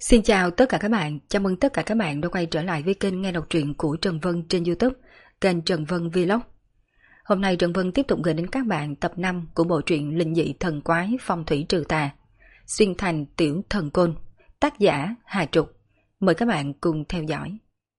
Xin chào tất cả các bạn, chào mừng tất cả các bạn đã quay trở lại với kênh nghe đọc truyện của Trần Vân trên YouTube, kênh Trần Vân Vlog. Hôm nay Trần Vân tiếp tục gửi đến các bạn tập 5 của bộ truyện linh dị thần quái phong thủy trừ tà, xuyên thành tiểu thần côn, tác giả Hà Trục. Mời các bạn cùng theo dõi.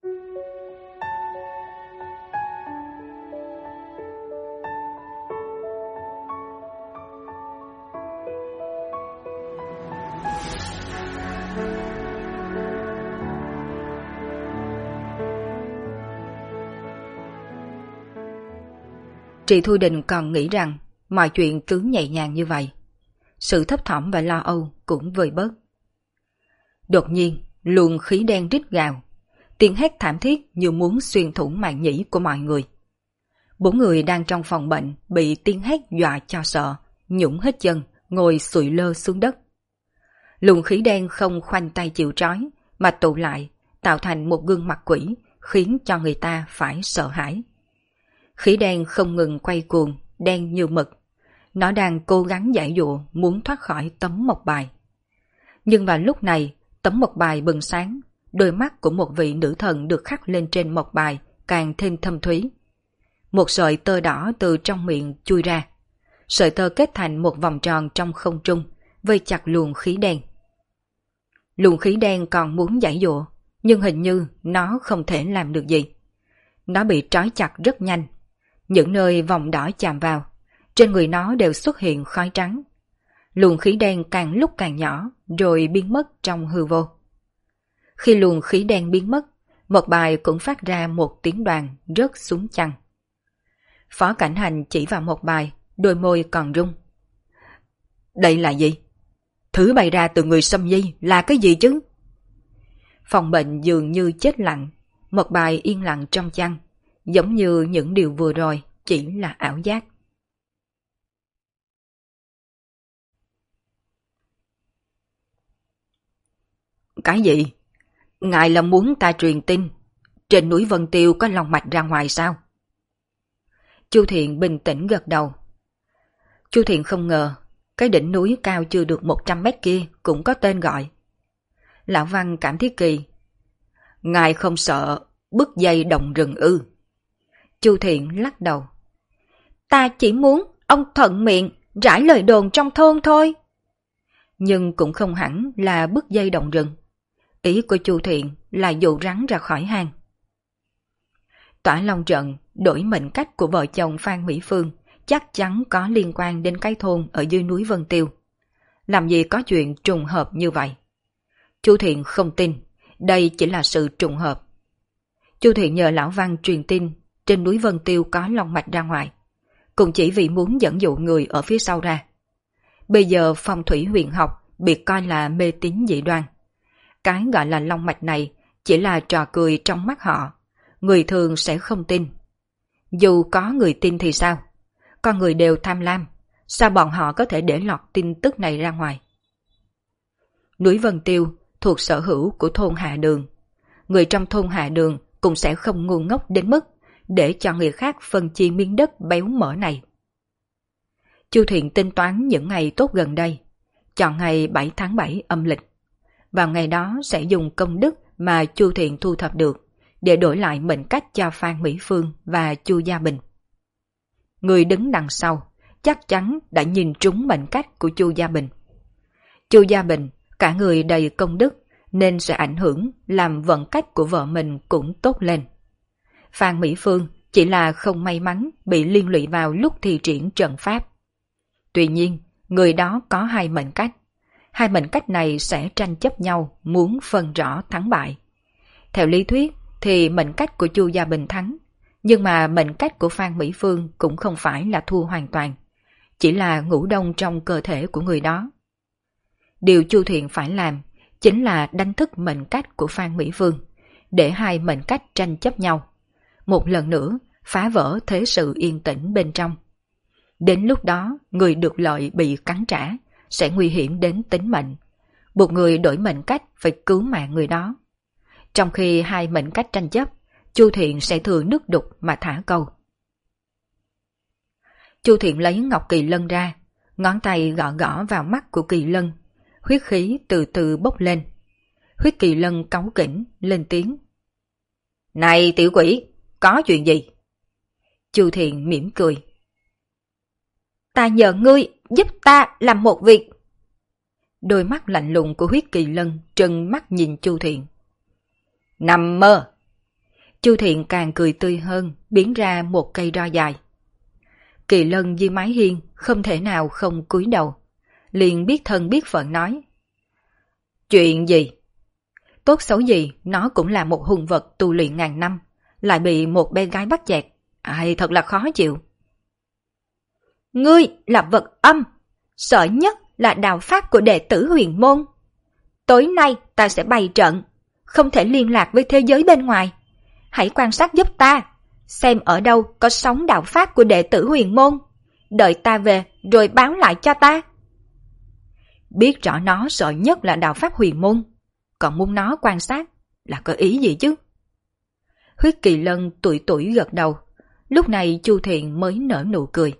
Trị Thu Đình còn nghĩ rằng mọi chuyện cứ nhẹ nhàng như vậy. Sự thấp thỏm và lo âu cũng vơi bớt. Đột nhiên, luồng khí đen rít gào, tiếng hét thảm thiết như muốn xuyên thủng màng nhĩ của mọi người. 4 người đang trong phòng bệnh bị tiếng hét dọa cho sợ, nhũng hết chân, ngồi sụi lơ xuống đất. Luồng khí đen không khoanh tay chịu trói, mà tụ lại, tạo thành một gương mặt quỷ, khiến cho người ta phải sợ hãi. Khí đen không ngừng quay cuồng, đen như mực. Nó đang cố gắng giãy giụa muốn thoát khỏi tấm mộc bài. Nhưng vào lúc này, tấm mộc bài bừng sáng, đôi mắt của một vị nữ thần được khắc lên trên mộc bài càng thêm thâm thúy. Một sợi tơ đỏ từ trong miệng chui ra. Sợi tơ kết thành một vòng tròn trong không trung, vây chặt luồng khí đen. Luồng khí đen còn muốn giãy giụa, nhưng hình như nó không thể làm được gì. Nó bị trói chặt rất nhanh. Những nơi vòng đỏ chạm vào, trên người nó đều xuất hiện khói trắng. Luồng khí đen càng lúc càng nhỏ, rồi biến mất trong hư vô. Khi luồng khí đen biến mất, một bài cũng phát ra một tiếng đoàn rớt xuống chăn. Phó Cảnh Hành chỉ vào một bài, đôi môi còn rung. Đây là gì? Thứ bày ra từ người Sâm Nhi là cái gì chứ? Phòng bệnh dường như chết lặng, một bài yên lặng trong chăn, giống như những điều vừa rồi chỉ là ảo giác. Cái gì? Ngài là muốn ta truyền tin trên núi Vân Tiêu có long mạch ra ngoài sao? Chu Thiện bình tĩnh gật đầu. Chu Thiện không ngờ cái đỉnh núi cao chưa được 100 mét kia cũng có tên gọi. Lão Văn cảm thấy kỳ. Ngài không sợ bứt dây động rừng ư? Chu Thiện lắc đầu. Ta chỉ muốn ông thuận miệng rải lời đồn trong thôn thôi. Nhưng cũng không hẳn là bứt dây động rừng. Ý của Chu Thiện là dụ rắn ra khỏi hang. Tỏa Long Trận đổi mệnh cách của vợ chồng Phan Mỹ Phương chắc chắn có liên quan đến cái thôn ở dưới núi Vân Tiêu. Làm gì có chuyện trùng hợp như vậy? Chu Thiện không tin, đây chỉ là sự trùng hợp. Chu Thiện nhờ Lão Văn truyền tin trên núi Vân Tiêu có long mạch ra ngoài, cũng chỉ vì muốn dẫn dụ người ở phía sau ra. Bây giờ phong thủy huyền học bị coi là mê tín dị đoan. Cái gọi là long mạch này chỉ là trò cười trong mắt họ, người thường sẽ không tin. Dù có người tin thì sao? Con người đều tham lam, sao bọn họ có thể để lọt tin tức này ra ngoài? Núi Vân Tiêu thuộc sở hữu của thôn Hạ Đường. Người trong thôn Hạ Đường cũng sẽ không ngu ngốc đến mức để cho người khác phân chia miếng đất béo mỡ này. Chu Thiện tính toán những ngày tốt gần đây, chọn ngày 7 tháng 7 âm lịch. Vào ngày đó sẽ dùng công đức mà Chu Thiện thu thập được để đổi lại mệnh cách cho Phan Mỹ Phương và Chu Gia Bình. Người đứng đằng sau chắc chắn đã nhìn trúng mệnh cách của Chu Gia Bình. Chu Gia Bình cả người đầy công đức nên sẽ ảnh hưởng làm vận cách của vợ mình cũng tốt lên. Phan Mỹ Phương chỉ là không may mắn bị liên lụy vào lúc thi triển trận pháp. Tuy nhiên, người đó có hai mệnh cách. Hai mệnh cách này sẽ tranh chấp nhau muốn phân rõ thắng bại. Theo lý thuyết thì mệnh cách của Chu Gia Bình thắng, nhưng mà mệnh cách của Phan Mỹ Phương cũng không phải là thua hoàn toàn, chỉ là ngủ đông trong cơ thể của người đó. Điều Chu Thiện phải làm chính là đánh thức mệnh cách của Phan Mỹ Phương, để hai mệnh cách tranh chấp nhau. Một lần nữa phá vỡ thế sự yên tĩnh bên trong. Đến lúc đó người được lợi bị cắn trả, sẽ nguy hiểm đến tính mệnh, buộc người đổi mệnh cách phải cứu mạng người đó. Trong khi hai mệnh cách tranh chấp, Chu Thiện sẽ thừa nước đục mà thả câu. Chu Thiện lấy ngọc kỳ lân ra, ngón tay gõ gõ vào mắt của kỳ lân, huyết khí từ từ bốc lên. Huyết Kỳ Lân cáu kỉnh lên tiếng. Này tiểu quỷ, có chuyện gì? Chu Thiện mỉm cười. Ta nhờ ngươi giúp ta làm một việc. Đôi mắt lạnh lùng của Huyết Kỳ Lân trừng mắt nhìn Chu Thiện. Nằm mơ. Chu Thiện càng cười tươi hơn, biến ra một cây roi dài. Kỳ Lân dưới mái hiên không thể nào không cúi đầu, liền biết thân biết phận nói. Chuyện gì? Tốt xấu gì nó cũng là một hung vật tu luyện ngàn năm, lại bị một bé gái bắt chẹt. Ai thật là khó chịu. Ngươi là vật âm, sợ nhất là đạo pháp của đệ tử Huyền Môn. Tối nay ta sẽ bày trận, không thể liên lạc với thế giới bên ngoài. Hãy quan sát giúp ta, xem ở đâu có sóng đạo pháp của đệ tử Huyền Môn. Đợi ta về rồi báo lại cho ta. Biết rõ nó sợ nhất là đạo pháp Huyền Môn, còn muốn nó quan sát là có ý gì chứ? Huyết Kỳ Lân tủi tủi gật đầu. Lúc này Chu Thiện mới nở nụ cười.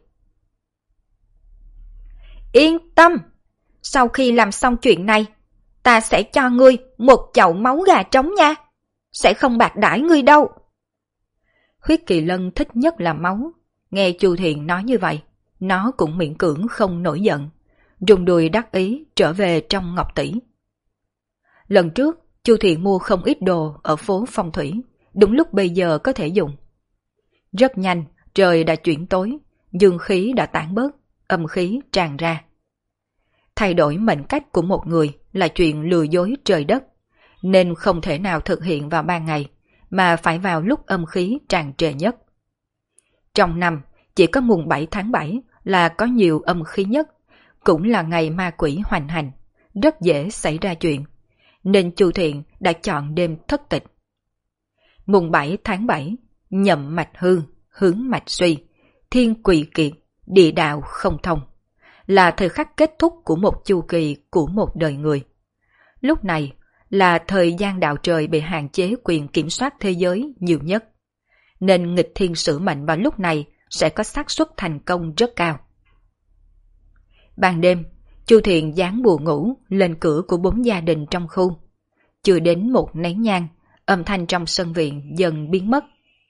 Yên tâm, sau khi làm xong chuyện này, ta sẽ cho ngươi một chậu máu gà trống nha. Sẽ không bạc đãi ngươi đâu. Huyết Kỳ Lân thích nhất là máu. Nghe Chu Thiện nói như vậy, nó cũng miễn cưỡng không nổi giận, rung đùi đắc ý trở về trong ngọc tỷ. Lần trước, Chu Thiện mua không ít đồ ở phố Phong Thủy, đúng lúc bây giờ có thể dùng. Rất nhanh, trời đã chuyển tối, dương khí đã tản bớt, âm khí tràn ra. Thay đổi mệnh cách của một người là chuyện lừa dối trời đất, nên không thể nào thực hiện vào ban ngày, mà phải vào lúc âm khí tràn trề nhất. Trong năm, chỉ có mùng 7 tháng 7 là có nhiều âm khí nhất, cũng là ngày ma quỷ hoành hành, rất dễ xảy ra chuyện, nên Chu Thiện đã chọn đêm thất tịch. Mùng 7 tháng 7, nhậm mạch hư, hướng mạch suy, thiên quỷ kiệt, địa đạo không thông, là thời khắc kết thúc của một chu kỳ của một đời người. Lúc này là thời gian đạo trời bị hạn chế quyền kiểm soát thế giới nhiều nhất, nên nghịch thiên sử mệnh vào lúc này sẽ có xác suất thành công rất cao. Ban đêm, Chu Thiện dán bùa ngủ lên cửa của 4 gia đình trong khu. Chưa đến một nén nhang, âm thanh trong sân viện dần biến mất.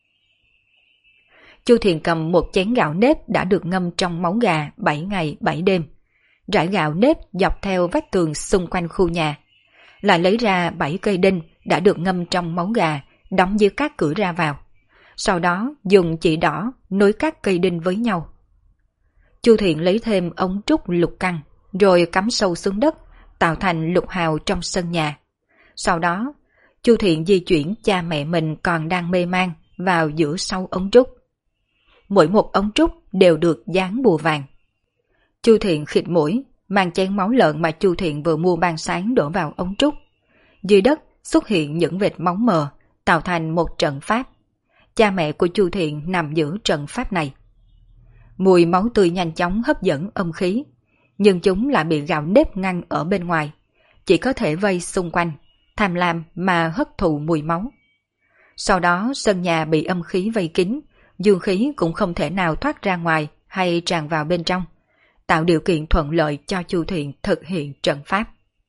Chu Thiện cầm một chén gạo nếp đã được ngâm trong máu gà 7 ngày 7 đêm, rải gạo nếp dọc theo vách tường xung quanh khu nhà, lại lấy ra 7 cây đinh đã được ngâm trong máu gà đóng dưới các cửa ra vào, sau đó dùng chỉ đỏ nối các cây đinh với nhau. Chu Thiện lấy thêm ống trúc lục căn, rồi cắm sâu xuống đất, tạo thành lục hào trong sân nhà. Sau đó, Chu Thiện di chuyển cha mẹ mình còn đang mê man vào giữa sau ống trúc. Mỗi một ống trúc đều được dán bùa vàng. Chu Thiện khịt mũi, mang chén máu lợn mà Chu Thiện vừa mua ban sáng đổ vào ống trúc. Dưới đất xuất hiện những vệt máu mờ, tạo thành một trận pháp. Cha mẹ của Chu Thiện nằm giữa trận pháp này. Mùi máu tươi nhanh chóng hấp dẫn âm khí, nhưng chúng lại bị gạo nếp ngăn ở bên ngoài, chỉ có thể vây xung quanh, tham lam mà hấp thụ mùi máu. Sau đó sân nhà bị âm khí vây kín, dương khí cũng không thể nào thoát ra ngoài hay tràn vào bên trong, tạo điều kiện thuận lợi cho Chu Thiện thực hiện trận pháp.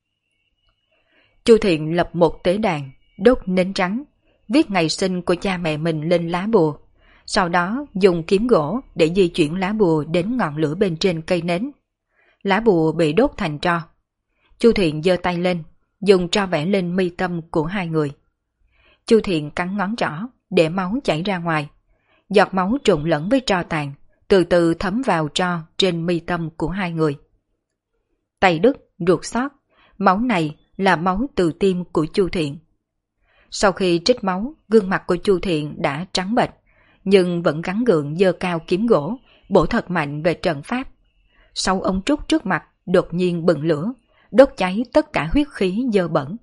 Chu Thiện lập một tế đàn, đốt nến trắng, viết ngày sinh của cha mẹ mình lên lá bùa, sau đó dùng kiếm gỗ để di chuyển lá bùa đến ngọn lửa bên trên cây nến. Lá bùa bị đốt thành tro. Chu Thiện giơ tay lên, dùng tro vẽ lên mi tâm của hai người. Chu Thiện cắn ngón trỏ để máu chảy ra ngoài. Giọt máu trộn lẫn với tro tàn, từ từ thấm vào tro trên mi tâm của hai người. Tay đứt, ruột xót, máu này là máu từ tim của Chu Thiện. Sau khi trích máu, gương mặt của Chu Thiện đã trắng bệch, nhưng vẫn gắng gượng giơ cao kiếm gỗ, bổ thật mạnh về trận pháp. 6 ống trúc trước mặt đột nhiên bừng lửa, đốt cháy tất cả huyết khí dơ bẩn.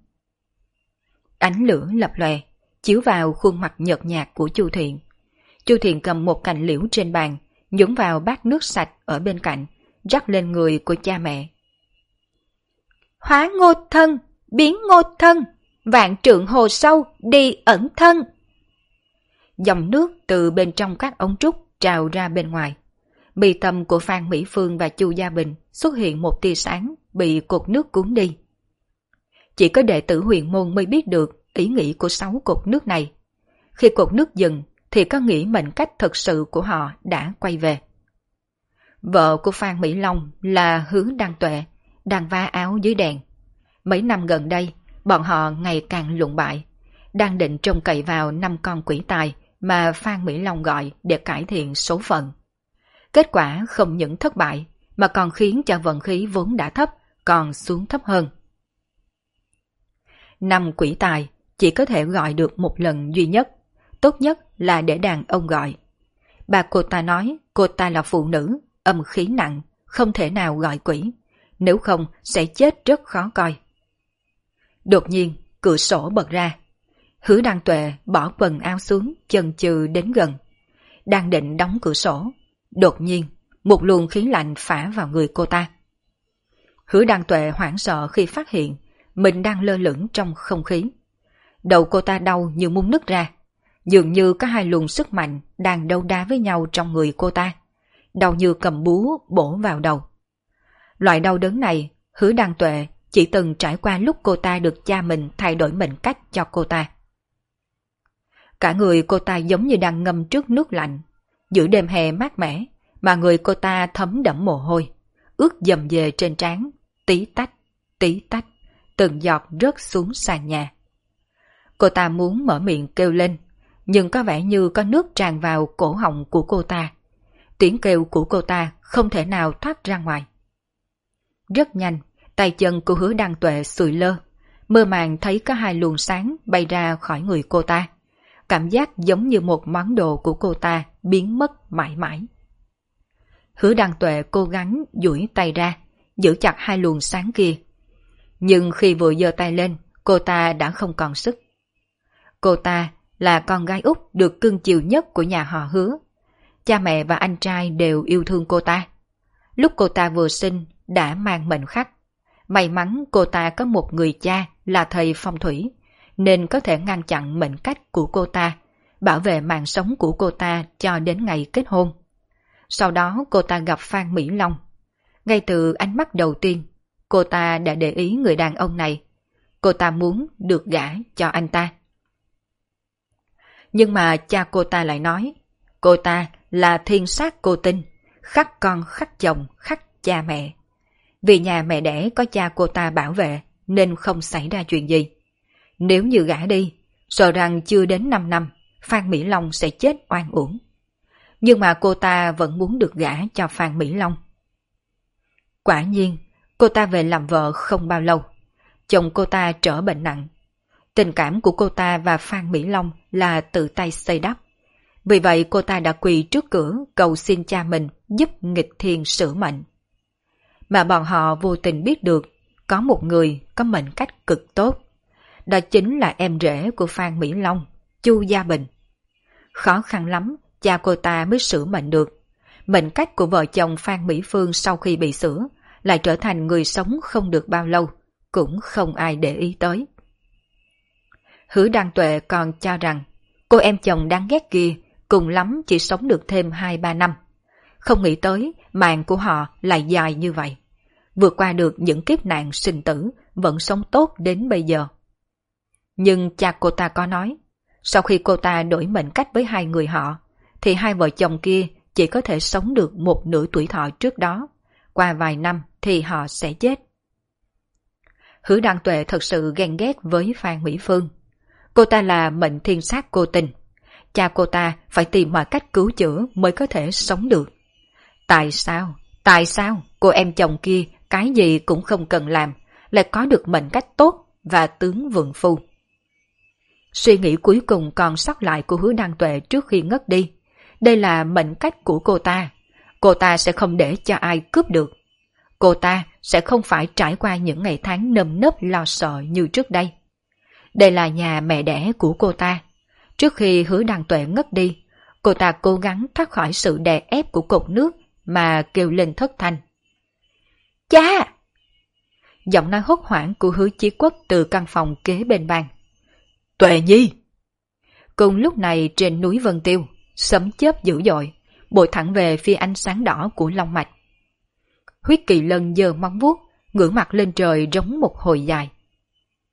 Ánh lửa lập lòe, chiếu vào khuôn mặt nhợt nhạt của Chu Thiện. Chu Thiện cầm một cành liễu trên bàn, nhúng vào bát nước sạch ở bên cạnh, rắc lên người của cha mẹ. Hóa ngô thân, biến ngô thân, vạn trượng hồ sâu đi ẩn thân. Dòng nước từ bên trong các ống trúc trào ra bên ngoài. Mi tâm của Phan Mỹ Phương và Chu Gia Bình xuất hiện một tia sáng bị cột nước cuốn đi. chỉ có đệ tử huyền môn mới biết được ý nghĩ của 6 cột nước này. Khi cột nước dừng thì có nghĩ mệnh cách thực sự của họ đã quay về. Vợ của Phan Mỹ Long là Hứa Đăng Tuệ, đang vá áo dưới đèn. Mấy năm gần đây, bọn họ ngày càng lụng bại, đang định trông cậy vào 5 con quỷ tài mà Phan Mỹ Long gọi để cải thiện số phận. Kết quả không những thất bại, mà còn khiến cho vận khí vốn đã thấp, còn xuống thấp hơn. 5 quỷ tài chỉ có thể gọi được một lần duy nhất, tốt nhất là để đàn ông gọi. Bà cô ta nói cô ta là phụ nữ, âm khí nặng, không thể nào gọi quỷ, nếu không sẽ chết rất khó coi. Đột nhiên, cửa sổ bật ra. Hứa Đăng Tuệ bỏ quần áo xuống, chần chừ đến gần. Đang định đóng cửa sổ, đột nhiên, một luồng khí lạnh phả vào người cô ta. Hứa Đăng Tuệ hoảng sợ khi phát hiện mình đang lơ lửng trong không khí. Đầu cô ta đau như muốn nứt ra, dường như có 2 luồng sức mạnh đang đấu đá với nhau trong người cô ta, đau như cầm búa bổ vào đầu. Loại đau đớn này, Hứa Đăng Tuệ chỉ từng trải qua lúc cô ta được cha mình thay đổi mệnh cách cho cô ta. Cả người cô ta giống như đang ngâm trước nước lạnh, giữa đêm hè mát mẻ, mà người cô ta thấm đẫm mồ hôi, ướt dầm về trên trán, tí tách, từng giọt rớt xuống sàn nhà. Cô ta muốn mở miệng kêu lên, nhưng có vẻ như có nước tràn vào cổ họng của cô ta. Tiếng kêu của cô ta không thể nào thoát ra ngoài. Rất nhanh, tay chân của Hứa Đăng Tuệ sụi lơ, mơ màng thấy có 2 luồng sáng bay ra khỏi người cô ta. Cảm giác giống như một món đồ của cô ta biến mất mãi mãi. Hứa Đăng Tuệ cố gắng duỗi tay ra, giữ chặt 2 luồng sáng kia. Nhưng khi vừa giơ tay lên, cô ta đã không còn sức. Cô ta là con gái út được cưng chiều nhất của nhà họ Hứa. Cha mẹ và anh trai đều yêu thương cô ta. Lúc cô ta vừa sinh đã mang mệnh khắc. May mắn cô ta có một người cha là thầy phong thủy, nên có thể ngăn chặn mệnh cách của cô ta, bảo vệ mạng sống của cô ta cho đến ngày kết hôn. Sau đó cô ta gặp Phan Mỹ Long. Ngay từ ánh mắt đầu tiên, cô ta đã để ý người đàn ông này. Cô ta muốn được gả cho anh ta. Nhưng mà cha cô ta lại nói, cô ta là thiên sát cô tinh, khắc con khắc chồng khắc cha mẹ. Vì nhà mẹ đẻ có cha cô ta bảo vệ nên không xảy ra chuyện gì. Nếu như gả đi, sợ rằng chưa đến 5 năm, Phan Mỹ Long sẽ chết oan uổng. Nhưng mà cô ta vẫn muốn được gả cho Phan Mỹ Long. Quả nhiên, cô ta về làm vợ không bao lâu. Chồng cô ta trở bệnh nặng. Tình cảm của cô ta và Phan Mỹ Long là tự tay xây đắp. Vì vậy cô ta đã quỳ trước cửa cầu xin cha mình giúp nghịch thiên sửa mệnh. Mà bọn họ vô tình biết được có một người có mệnh cách cực tốt. Đó chính là em rể của Phan Mỹ Long, Chu Gia Bình. Khó khăn lắm cha cô ta mới sửa mệnh được. Mệnh cách của vợ chồng Phan Mỹ Phương sau khi bị sửa lại trở thành người sống không được bao lâu, cũng không ai để ý tới. Hứa Đăng Tuệ còn cho rằng cô em chồng đáng ghét kia cùng lắm chỉ sống được thêm 2-3 năm. Không nghĩ tới mạng của họ lại dài như vậy. Vượt qua được những kiếp nạn sinh tử, vẫn sống tốt đến bây giờ. Nhưng cha cô ta có nói, sau khi cô ta đổi mệnh cách với 2 người họ, thì 2 vợ chồng kia chỉ có thể sống được 1/2 tuổi thọ trước đó. Qua vài năm thì họ sẽ chết. Hứa Đăng Tuệ thật sự ghen ghét với Phan Mỹ Phương. Cô ta là mệnh thiên sát cô tình. Cha cô ta phải tìm mọi cách cứu chữa mới có thể sống được. Tại sao cô em chồng kia cái gì cũng không cần làm, lại có được mệnh cách tốt và tướng vượng phu? Suy nghĩ cuối cùng còn sót lại của Hứa Đăng Tuệ trước khi ngất đi. Đây là mệnh cách của cô ta. Cô ta sẽ không để cho ai cướp được. Cô ta sẽ không phải trải qua những ngày tháng nơm nớp lo sợ như trước đây. Đây là nhà mẹ đẻ của cô ta. Trước khi Hứa Đăng Tuệ ngất đi, cô ta cố gắng thoát khỏi sự đè ép của cột nước mà kêu lên thất thanh. Cha! Giọng nói hốt hoảng của Hứa Chí Quốc từ căn phòng kế bên bàn. Tuệ Nhi! Cùng lúc này trên núi Vân Tiêu, sấm chớp dữ dội, bội thẳng về phía ánh sáng đỏ của long mạch. Huyết Kỳ Lân giơ móng vuốt, ngửa mặt lên trời rống một hồi dài.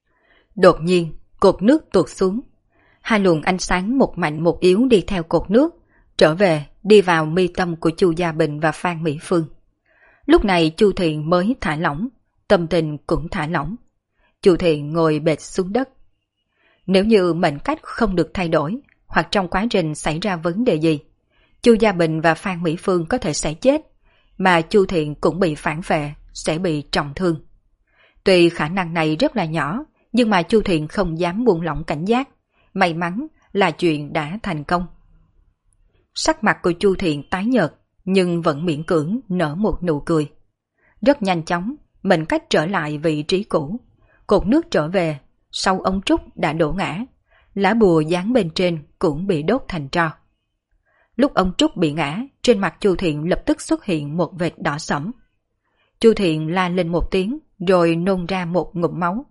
Đột nhiên, cột nước tuột xuống. Hai luồng ánh sáng một mạnh một yếu đi theo cột nước, trở về, đi vào mi tâm của Chu Gia Bình và Phan Mỹ Phương. Lúc này Chu Thiện mới thả lỏng, tâm tình cũng thả lỏng. Chu Thiện ngồi bệt xuống đất. Nếu như mệnh cách không được thay đổi, hoặc trong quá trình xảy ra vấn đề gì, Chu Gia Bình và Phan Mỹ Phương có thể sẽ chết, mà Chu Thiện cũng bị phản vệ, sẽ bị trọng thương. Tuy khả năng này rất là nhỏ, nhưng mà Chu Thiện không dám buông lỏng cảnh giác. May mắn là chuyện đã thành công. Sắc mặt của Chu Thiện tái nhợt, nhưng vẫn miễn cưỡng nở một nụ cười. Rất nhanh chóng, mệnh cách trở lại vị trí cũ. Cột nước trở về, sau ống trúc đã đổ ngã. Lá bùa dán bên trên cũng bị đốt thành tro. Lúc ống trúc bị ngã, trên mặt Chu Thiện lập tức xuất hiện một vệt đỏ sẫm. Chu Thiện la lên một tiếng, rồi nôn ra một ngụm máu.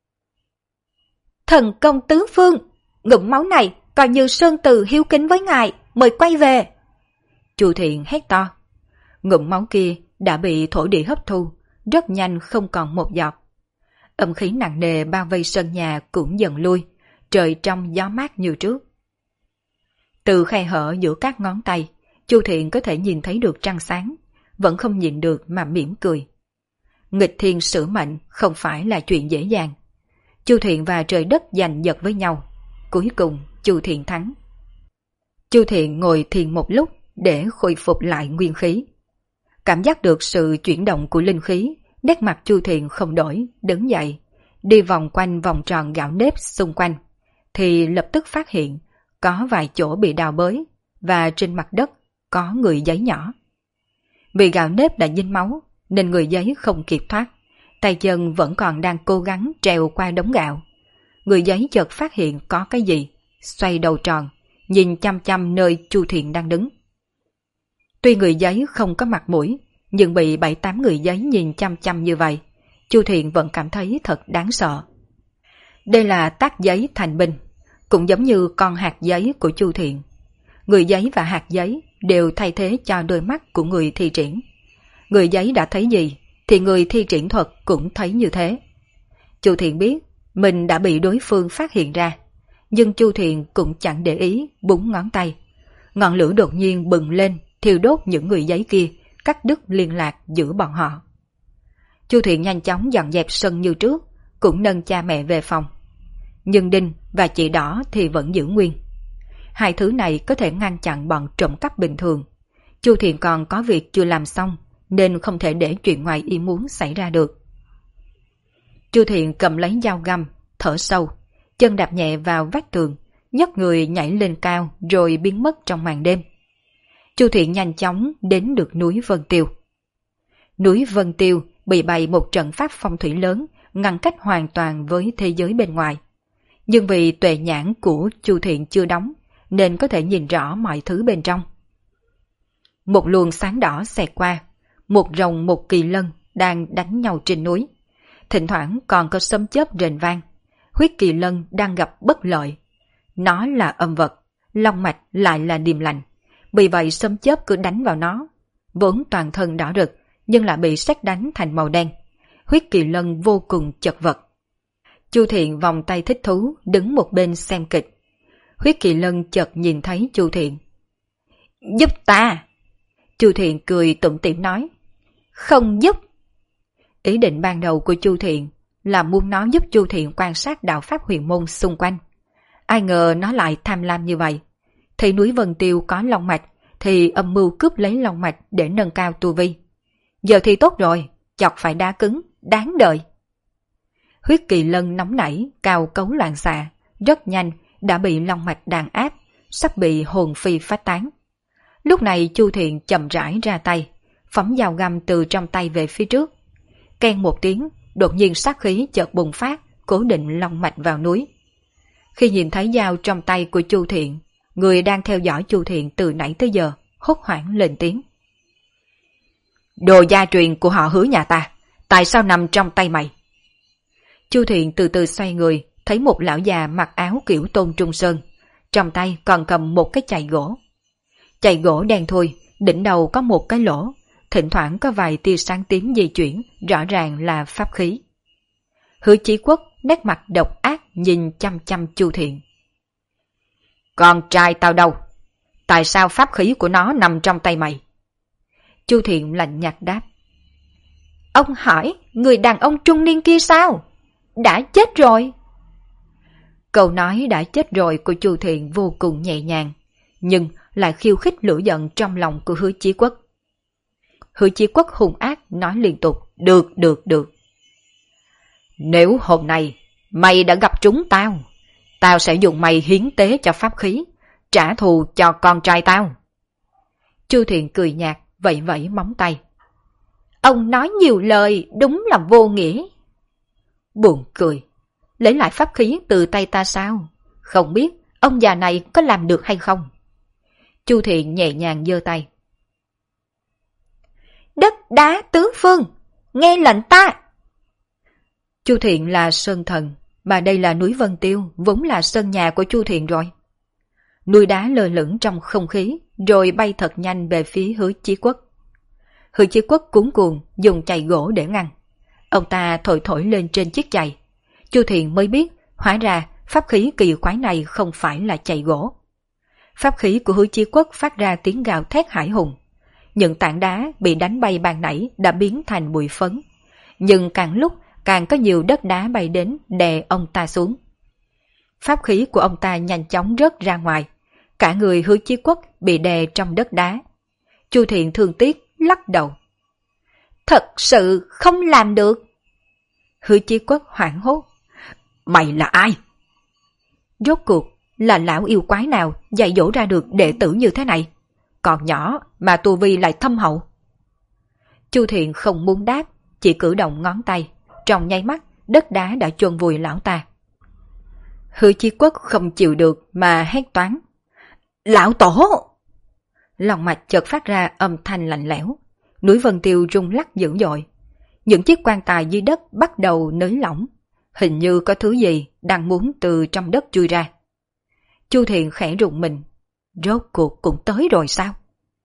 Thần công tứ phương, ngụm máu này coi như Sơn Từ hiếu kính với ngài, mời quay về. Chu Thiện hét to. Ngụm máu kia đã bị thổ địa hấp thu, rất nhanh không còn một giọt. Âm khí nặng nề bao vây sân nhà cũng dần lui, trời trong gió mát như trước. Từ khe hở giữa các ngón tay, Chu Thiện có thể nhìn thấy được trăng sáng, vẫn không nhìn được mà mỉm cười. Nghịch thiên sử mệnh không phải là chuyện dễ dàng. Chu Thiện và trời đất giành giật với nhau, cuối cùng Chu Thiện thắng. Chu Thiện ngồi thiền một lúc để khôi phục lại nguyên khí. Cảm giác được sự chuyển động của linh khí, nét mặt Chu Thiện không đổi, đứng dậy, đi vòng quanh vòng tròn gạo nếp xung quanh, thì lập tức phát hiện có vài chỗ bị đào bới, và trên mặt đất có người giấy nhỏ. Vì gạo nếp đã dính máu, nên người giấy không kịp thoát, tay chân vẫn còn đang cố gắng trèo qua đống gạo. Người giấy chợt phát hiện có cái gì, xoay đầu tròn, nhìn chăm chăm nơi Chu Thiện đang đứng. Tuy người giấy không có mặt mũi, nhưng bị 7-8 người giấy nhìn chăm chăm như vậy, Chu Thiện vẫn cảm thấy thật đáng sợ. Đây là tác giấy thành binh, cũng giống như con hạt giấy của Chu Thiện. Người giấy và hạt giấy đều thay thế cho đôi mắt của người thi triển. Người giấy đã thấy gì, thì người thi triển thuật cũng thấy như thế. Chu Thiện biết mình đã bị đối phương phát hiện ra, nhưng Chu Thiện cũng chẳng để ý, búng ngón tay. Ngọn lửa đột nhiên bừng lên, thiêu đốt những người giấy kia, cắt đứt liên lạc giữa bọn họ. Chu Thiện nhanh chóng dọn dẹp sân như trước, cũng nâng cha mẹ về phòng. Nhưng Đinh và chị Đỏ thì vẫn giữ nguyên. Hai thứ này có thể ngăn chặn bọn trộm cắp bình thường. Chu Thiện còn có việc chưa làm xong, nên không thể để chuyện ngoài ý muốn xảy ra được. Chu Thiện cầm lấy dao găm, thở sâu, chân đạp nhẹ vào vách tường, nhấc người nhảy lên cao rồi biến mất trong màn đêm. Chu Thiện nhanh chóng đến được núi Vân Tiêu. Núi Vân Tiêu bị bày một trận pháp phong thủy lớn, ngăn cách hoàn toàn với thế giới bên ngoài. Nhưng vì tuệ nhãn của Chu Thiện chưa đóng, nên có thể nhìn rõ mọi thứ bên trong. Một luồng sáng đỏ xẹt qua, một rồng một kỳ lân đang đánh nhau trên núi. Thỉnh thoảng còn có sấm chớp rền vang. Huyết kỳ lân đang gặp bất lợi. Nó là âm vật, long mạch lại là điềm lành. Vì vậy sấm chớp cứ đánh vào nó. Vốn toàn thân đỏ rực, nhưng lại bị sét đánh thành màu đen. Huyết kỳ lân vô cùng chật vật. Chu Thiện vòng tay thích thú, đứng một bên xem kịch. Huyết kỳ lân chợt nhìn thấy Chu Thiện. Giúp ta! Chu Thiện cười tủm tỉm nói. Không giúp! Ý định ban đầu của Chu Thiện là muốn nó giúp Chu Thiện quan sát đạo pháp huyền môn xung quanh. Ai ngờ nó lại tham lam như vậy. Thì núi Vân Tiêu có long mạch, thì âm mưu cướp lấy long mạch để nâng cao tu vi. Giờ thì tốt rồi, chọc phải đá cứng, đáng đời. Huyết kỳ lân nóng nảy, cao cấu loạn xạ, rất nhanh đã bị long mạch đàn áp, sắp bị hồn phi phách tán. Lúc này Chu Thiện chậm rãi ra tay, phóng dao găm từ trong tay về phía trước. Keng một tiếng, đột nhiên sát khí chợt bùng phát, cố định long mạch vào núi. Khi nhìn thấy dao trong tay của Chu Thiện, người đang theo dõi Chu Thiện từ nãy tới giờ hốt hoảng lên tiếng. Đồ gia truyền của họ Hứa nhà ta, tại sao nằm trong tay mày? Chu Thiện từ từ xoay người, thấy một lão già mặc áo kiểu Tôn Trung Sơn, trong tay còn cầm một cái chày gỗ. Chày gỗ đen thui, đỉnh đầu có một cái lỗ, thỉnh thoảng có vài tia sáng tím di chuyển, rõ ràng là pháp khí. Hứa Chí Quốc nét mặt độc ác nhìn chăm chăm Chu Thiện. Con trai tao đâu? Tại sao pháp khí của nó nằm trong tay mày? Chu Thiện lạnh nhạt đáp. Ông hỏi người đàn ông trung niên kia sao? Đã chết rồi. Câu nói đã chết rồi của Chu Thiện vô cùng nhẹ nhàng, nhưng lại khiêu khích lửa giận trong lòng của Hứa Chí Quốc. Hứa Chí Quốc hung ác nói liên tục, được. Nếu hôm nay mày đã gặp chúng tao, tao sẽ dùng mày hiến tế cho pháp khí, trả thù cho con trai tao. Chu Thiện cười nhạt, vẫy vẫy móng tay. Ông nói nhiều lời đúng là vô nghĩa. Buồn cười, lấy lại pháp khí từ tay ta sao? Không biết ông già này có làm được hay không? Chu Thiện nhẹ nhàng giơ tay. Đất đá tứ phương, nghe lệnh ta. Chu Thiện là sơn thần, mà đây là núi Vân Tiêu, vốn là sân nhà của Chu Thiện rồi. Núi đá lơ lửng trong không khí, rồi bay thật nhanh về phía Hứa Chí Quốc. Hứa Chí Quốc cuống cuồng dùng chày gỗ để ngăn. Ông ta thổi thổi lên trên chiếc chày. Chu Thiện mới biết, hóa ra pháp khí kỳ quái này không phải là chày gỗ. Pháp khí của Hứa Chí Quốc phát ra tiếng gào thét hải hùng. Những tảng đá bị đánh bay ban nãy đã biến thành bụi phấn. Nhưng càng lúc càng có nhiều đất đá bay đến đè ông ta xuống. Pháp khí của ông ta nhanh chóng rớt ra ngoài. Cả người Hứa Chí Quốc bị đè trong đất đá. Chu Thiện thương tiếc lắc đầu. Thật sự không làm được. Hứa Chí Quốc hoảng hốt. Mày là ai? Rốt cuộc là lão yêu quái nào dạy dỗ ra được đệ tử như thế này? Còn nhỏ mà tu vi lại thâm hậu. Chu Thiện không muốn đáp, chỉ cử động ngón tay. Trong nháy mắt, đất đá đã chôn vùi lão ta. Hứa Chí Quốc không chịu được mà hét toáng. Lão tổ! Lòng mạch chợt phát ra âm thanh lạnh lẽo. Núi Vân Tiêu rung lắc dữ dội. Những chiếc quan tài dưới đất bắt đầu nới lỏng. Hình như có thứ gì đang muốn từ trong đất chui ra. Chu Thiện khẽ rùng mình. Rốt cuộc cũng tới rồi sao?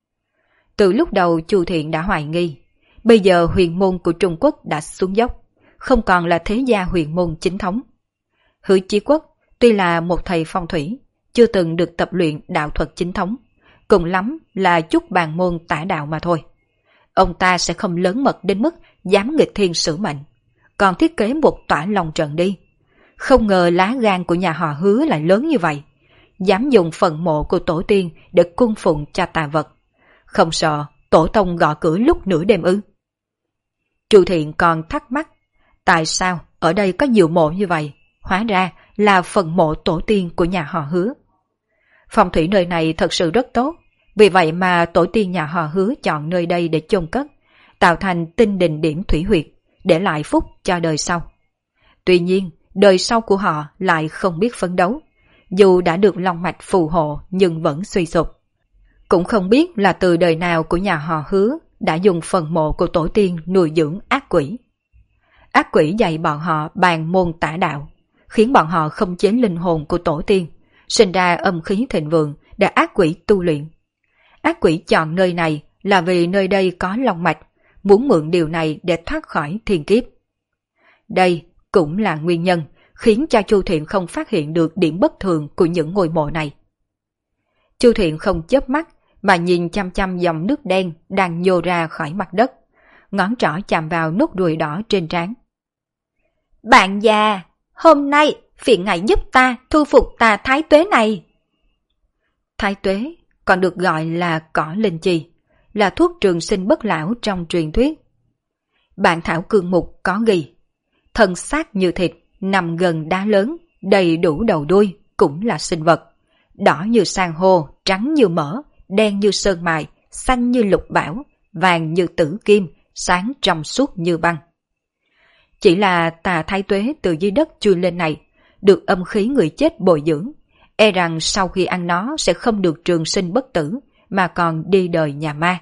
Từ lúc đầu Chu Thiện đã hoài nghi. Bây giờ huyền môn của Trung Quốc đã xuống dốc. Không còn là thế gia huyền môn chính thống. Hứa Chí Quốc tuy là một thầy phong thủy, chưa từng được tập luyện đạo thuật chính thống. Cùng lắm là chút bàn môn tả đạo mà thôi. Ông ta sẽ không lớn mật đến mức dám nghịch thiên xử mệnh, còn thiết kế một tỏa long trận đi. Không ngờ lá gan của nhà họ Hứa lại lớn như vậy, dám dùng phần mộ của tổ tiên để cung phụng cho tà vật. Không sợ tổ tông gõ cửa lúc nửa đêm ư? Chu Thiện còn thắc mắc, tại sao ở đây có nhiều mộ như vậy? Hóa ra là phần mộ tổ tiên của nhà họ Hứa. Phong thủy nơi này thật sự rất tốt, vì vậy mà tổ tiên nhà họ Hứa chọn nơi đây để chôn cất, tạo thành tinh đình điểm thủy huyệt, để lại phúc cho đời sau. Tuy nhiên, đời sau của họ lại không biết phấn đấu, dù đã được long mạch phù hộ nhưng vẫn suy sụp. Cũng không biết là từ đời nào của nhà họ Hứa đã dùng phần mộ của tổ tiên nuôi dưỡng ác quỷ. Ác quỷ dạy bọn họ bàn môn tả đạo, khiến bọn họ không chế linh hồn của tổ tiên, sinh ra âm khí thịnh vượng để ác quỷ tu luyện. Ác quỷ chọn nơi này là vì nơi đây có long mạch, muốn mượn điều này để thoát khỏi thiên kiếp. Đây cũng là nguyên nhân khiến cho Chu Thiện không phát hiện được điểm bất thường của những ngôi mộ này. Chu Thiện không chớp mắt mà nhìn chăm chăm dòng nước đen đang nhô ra khỏi mặt đất, ngón trỏ chạm vào nốt ruồi đỏ trên trán. Bạn già, hôm nay phiền ngài giúp ta thu phục tà thái tuế này. Thái tuế còn được gọi là cỏ linh chi, là thuốc trường sinh bất lão trong truyền thuyết. Bản thảo cương mục có ghi, thân xác như thịt, nằm gần đá lớn, đầy đủ đầu đuôi, cũng là sinh vật. Đỏ như san hô, trắng như mỡ, đen như sơn mài, xanh như lục bảo, vàng như tử kim, sáng trong suốt như băng. Chỉ là tà thái tuế từ dưới đất chui lên này, được âm khí người chết bồi dưỡng, e rằng sau khi ăn nó sẽ không được trường sinh bất tử, mà còn đi đời nhà ma.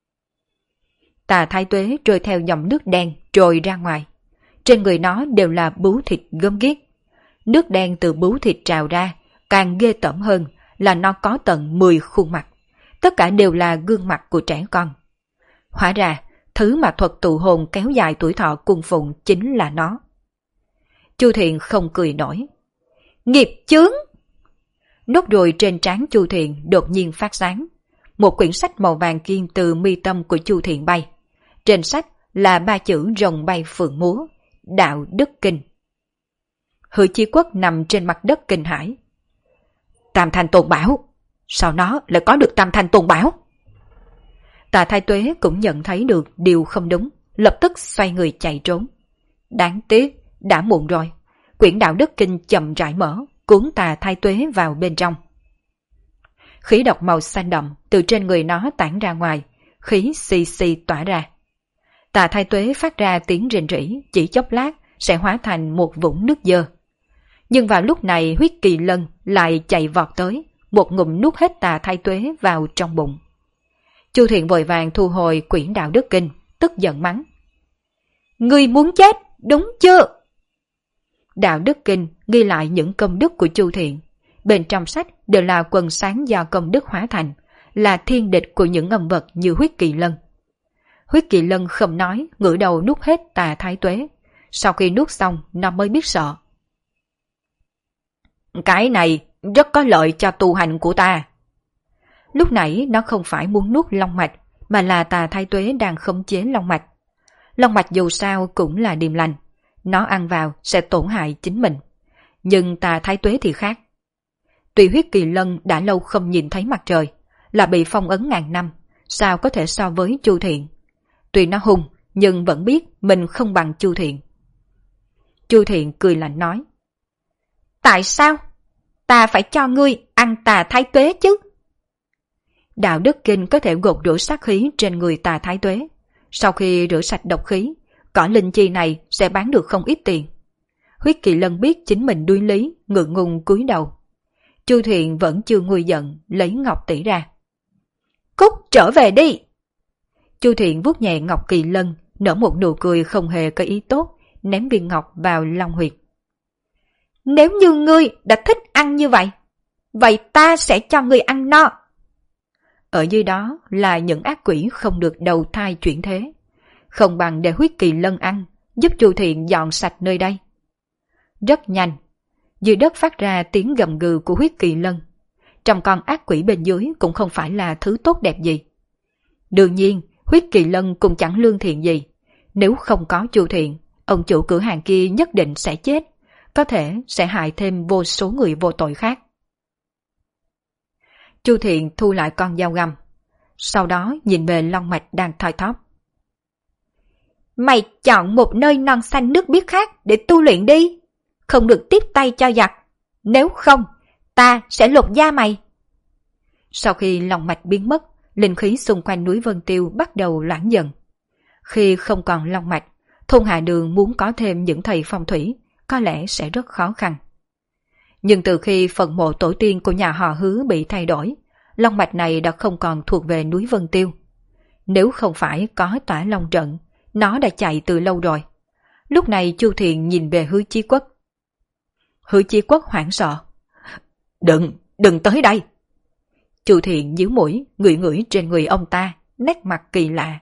Tà thái tuế trôi theo dòng nước đen trôi ra ngoài. Trên người nó đều là bướu thịt gớm ghiếc. Nước đen từ bướu thịt trào ra, càng ghê tởm hơn là nó có tận 10 khuôn mặt. Tất cả đều là gương mặt của trẻ con. Hóa ra, thứ mà thuật tụ hồn kéo dài tuổi thọ cung phụng chính là nó. Chu Thiện không cười nổi. Nghiệp chướng! Nốt ruồi trên trán Chu Thiện đột nhiên phát sáng. Một quyển sách màu vàng kim từ mi tâm của Chu Thiện bay. Trên sách là 3 chữ rồng bay phượng múa, Đạo Đức Kinh. Hứa Chí Quốc nằm trên mặt đất kinh hãi. Tam Thanh Tôn Bảo! Sao nó lại có được Tam Thanh Tôn Bảo? Tạ Thái Tuế cũng nhận thấy được điều không đúng, lập tức xoay người chạy trốn. Đáng tiếc, đã muộn rồi. Quyển Đạo Đức Kinh chậm rãi mở, cuốn Tạ Thái Tuế vào bên trong. Khí độc màu xanh đậm từ trên người nó tản ra ngoài, khí xì xì tỏa ra. Tạ Thái Tuế phát ra tiếng rền rỉ, chỉ chốc lát sẽ hóa thành một vũng nước dơ. Nhưng vào lúc này huyết kỳ lân lại chạy vọt tới, một ngụm nuốt hết Tạ Thái Tuế vào trong bụng. Chu Thiện vội vàng thu hồi quyển Đạo Đức Kinh, tức giận mắng. Ngươi muốn chết, đúng chưa? Đạo Đức Kinh ghi lại những công đức của Chu Thiện. Bên trong sách đều là quần sáng do công đức hóa thành, là thiên địch của những âm vật như huyết kỳ lân. Huyết kỳ lân không nói, ngửa đầu nuốt hết Tạ Thái Tuế. Sau khi nuốt xong, nó mới biết sợ. Cái này rất có lợi cho tu hành của ta. Lúc nãy nó không phải muốn nuốt long mạch, mà là Tạ Thái Tuế đang khống chế long mạch. Long mạch dù sao cũng là điềm lành, nó ăn vào sẽ tổn hại chính mình. Nhưng Tạ Thái Tuế thì khác. Tuy huyết kỳ lân đã lâu không nhìn thấy mặt trời, là bị phong ấn ngàn năm, sao có thể so với Chu Thiện. Tuy nó hung, nhưng vẫn biết mình không bằng Chu Thiện. Chu Thiện cười lạnh nói. Tại sao? Ta phải cho ngươi ăn Tạ Thái Tuế chứ? Đạo Đức Kinh có thể gột rửa sát khí trên người Tạ Thái Tuế. Sau khi rửa sạch độc khí, cỏ linh chi này sẽ bán được không ít tiền. Huyết kỳ lân biết chính mình đuối lý, ngượng ngùng cúi đầu. Chu Thiện vẫn chưa nguôi giận, lấy ngọc tỷ ra. Cút trở về đi! Chu Thiện vuốt nhẹ ngọc kỳ lân, nở một nụ cười không hề có ý tốt, ném viên ngọc vào long huyệt. Nếu như ngươi đã thích ăn như vậy, vậy ta sẽ cho ngươi ăn no. Ở dưới đó là những ác quỷ không được đầu thai chuyển thế. Không bằng để huyết kỳ lân ăn, giúp Chu Thiện dọn sạch nơi đây. Rất nhanh, dưới đất phát ra tiếng gầm gừ của huyết kỳ lân. Trong con ác quỷ bên dưới cũng không phải là thứ tốt đẹp gì. Đương nhiên, huyết kỳ lân cũng chẳng lương thiện gì. Nếu không có Chu Thiện, ông chủ cửa hàng kia nhất định sẽ chết, có thể sẽ hại thêm vô số người vô tội khác. Chu Thiện thu lại con dao găm, sau đó nhìn về long mạch đang thoi thóp. Mày chọn một nơi non xanh nước biếc khác để tu luyện đi, không được tiếp tay cho giặc, nếu không ta sẽ lột da mày. Sau khi long mạch biến mất, linh khí xung quanh núi Vân Tiêu bắt đầu loãng dần. Khi không còn long mạch, thôn Hạ Đường muốn có thêm những thầy phong thủy có lẽ sẽ rất khó khăn. Nhưng từ khi phần mộ tổ tiên của nhà họ Hứa bị thay đổi, long mạch này đã không còn thuộc về núi Vân Tiêu. Nếu không phải có tỏa long trận, nó đã chạy từ lâu rồi. Lúc này Chu Thiện nhìn về Hứa Chí Quốc. Hứa Chí Quốc hoảng sợ. Đừng tới đây. Chu Thiện nhíu mũi, ngửi ngửi trên người ông ta, nét mặt kỳ lạ.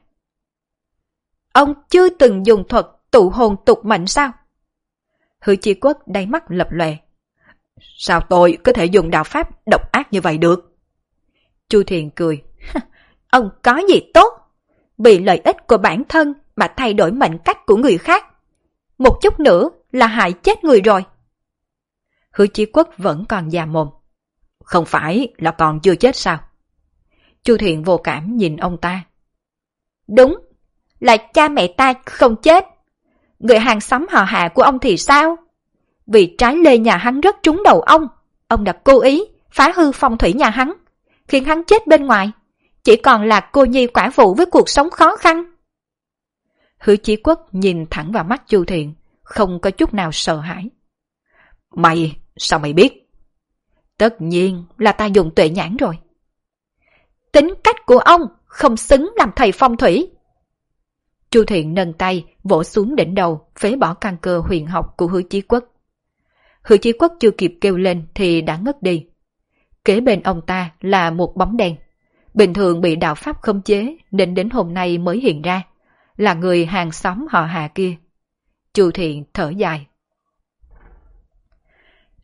Ông chưa từng dùng thuật tụ hồn tục mệnh sao? Hứa Chí Quốc đáy mắt lập lòe. Sao tôi có thể dùng đạo pháp độc ác như vậy được? Chu Thiện cười. Ông có gì tốt? Vì lợi ích của bản thân mà thay đổi mệnh cách của người khác. Một chút nữa là hại chết người rồi. Hứa Chí Quốc vẫn còn già mồm. Không phải là còn chưa chết sao? Chu Thiện vô cảm nhìn ông ta. Đúng, là cha mẹ ta không chết. Người hàng xóm họ Hạ của ông thì sao? Vì trái lê nhà hắn rất trúng đầu ông đã cố ý phá hư phong thủy nhà hắn, khiến hắn chết bên ngoài, chỉ còn là cô nhi quả phụ với cuộc sống khó khăn. Hứa Chí Quốc nhìn thẳng vào mắt Chu Thiện, không có chút nào sợ hãi. Sao mày biết? Tất nhiên là ta dùng tuệ nhãn rồi. Tính cách của ông không xứng làm thầy phong thủy. Chu Thiện nâng tay vỗ xuống đỉnh đầu, phế bỏ căn cơ huyền học của Hứa Chí Quốc. Hứa Chí Quốc chưa kịp kêu lên thì đã ngất đi. Kế bên ông ta là một bóng đen. Bình thường bị đạo pháp khống chế nên đến hôm nay mới hiện ra, là người hàng xóm họ Hạ kia. Chu Thiện thở dài.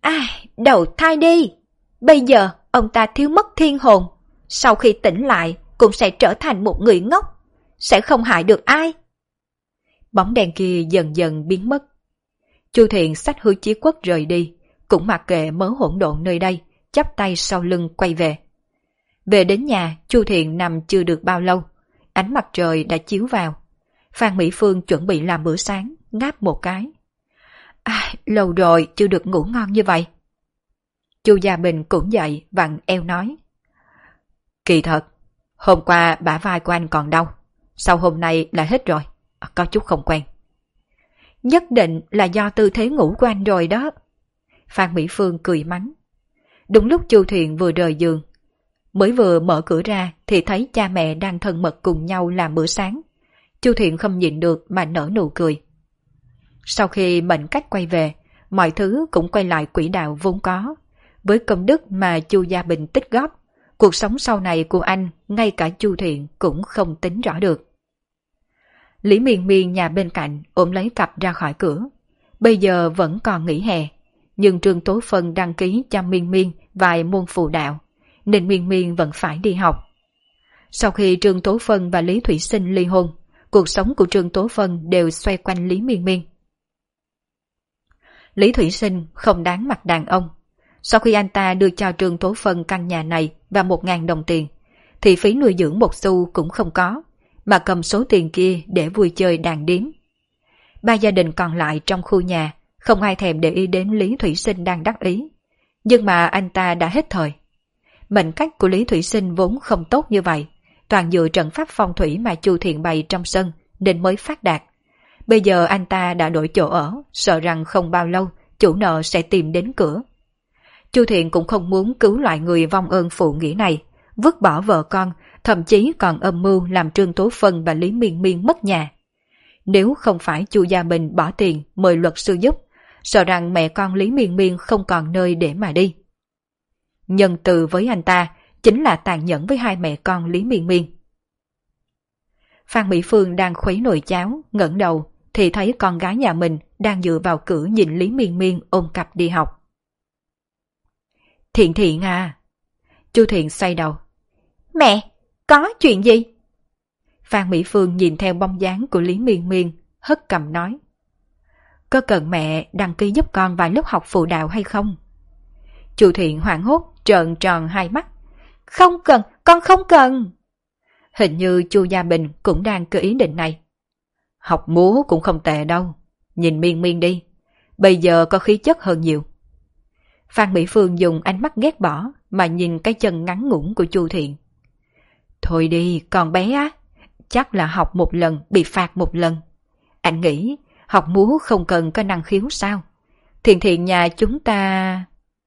Đầu thai đi! Bây giờ ông ta thiếu mất thiên hồn, sau khi tỉnh lại cũng sẽ trở thành một người ngốc, sẽ không hại được ai. Bóng đèn kia dần dần biến mất. Chu Thiện xách Hứa Chí Quốc rời đi, cũng mặc kệ mớ hỗn độn nơi đây, chắp tay sau lưng quay về. Về đến nhà, Chu Thiện nằm chưa được bao lâu, ánh mặt trời đã chiếu vào. Phan Mỹ Phương chuẩn bị làm bữa sáng, ngáp một cái. Lâu rồi chưa được ngủ ngon như vậy. Chu Gia Bình cũng dậy, vặn eo nói. Kỳ thật, hôm qua bả vai của anh còn đau, sau hôm nay là hết rồi, có chút không quen. Nhất định là do tư thế ngủ của anh rồi đó. Phan Mỹ Phương cười mắng. Đúng lúc Chu Thiện vừa rời giường, mới vừa mở cửa ra thì thấy cha mẹ đang thân mật cùng nhau làm bữa sáng. Chu Thiện không nhịn được mà nở nụ cười. Sau khi mệnh cách quay về, mọi thứ cũng quay lại quỹ đạo vốn có. Với công đức mà Chu Gia Bình tích góp, cuộc sống sau này của anh ngay cả Chu Thiện cũng không tính rõ được. Lý Miên Miên nhà bên cạnh ôm lấy cặp ra khỏi cửa. Bây giờ vẫn còn nghỉ hè, nhưng Trương Tố Phân đăng ký cho Miên Miên vài môn phụ đạo, nên Miên Miên vẫn phải đi học. Sau khi Trương Tố Phân và Lý Thủy Sinh ly hôn, cuộc sống của Trương Tố Phân đều xoay quanh Lý Miên Miên. Lý Thủy Sinh không đáng mặt đàn ông. Sau khi anh ta đưa cho Trương Tố Phân căn nhà này và 1.000 đồng tiền, thì phí nuôi dưỡng một xu cũng không có, mà cầm số tiền kia để vui chơi đàn điếm. Ba gia đình còn lại trong khu nhà không ai thèm để ý đến Lý Thủy Sinh đang đắc ý. Nhưng mà anh ta đã hết thời. Mệnh cách của Lý Thủy Sinh vốn không tốt như vậy, toàn dựa trận pháp phong thủy mà Chu Thiện bày trong sân nên mới phát đạt. Bây giờ anh ta đã đổi chỗ ở, sợ rằng không bao lâu chủ nợ sẽ tìm đến cửa. Chu Thiện cũng không muốn cứu loại người vong ơn phụ nghĩa này, vứt bỏ vợ con, thậm chí còn âm mưu làm Trương Tố Phân và Lý Miên Miên mất nhà. Nếu không phải Chu Gia Bình bỏ tiền mời luật sư giúp, sợ rằng mẹ con Lý Miên Miên không còn nơi để mà đi. Nhân từ với anh ta chính là tàn nhẫn với hai mẹ con Lý Miên Miên. Phan Mỹ Phương đang khuấy nồi cháo, ngẩng đầu thì thấy con gái nhà mình đang dựa vào cửa nhìn Lý Miên Miên ôm cặp đi học. Thiện Thiện à! Chu Thiện xoay đầu. Mẹ, có chuyện gì? Phan Mỹ Phương nhìn theo bóng dáng của Lý Miên Miên, hất cằm nói. Có cần mẹ đăng ký giúp con vài lớp học phụ đạo hay không? Chu Thiện hoảng hốt trợn tròn hai mắt. Không cần, con không cần. Hình như Chu Gia Bình cũng đang cơ ý định này. Học múa cũng không tệ đâu, nhìn Miên Miên đi, bây giờ có khí chất hơn nhiều. Phan Mỹ Phương dùng ánh mắt ghét bỏ mà nhìn cái chân ngắn ngủn của Chu Thiện. Thôi đi, con bé á, chắc là học một lần bị phạt một lần. Anh nghĩ học múa không cần có năng khiếu sao? Thiện Thiện nhà chúng ta...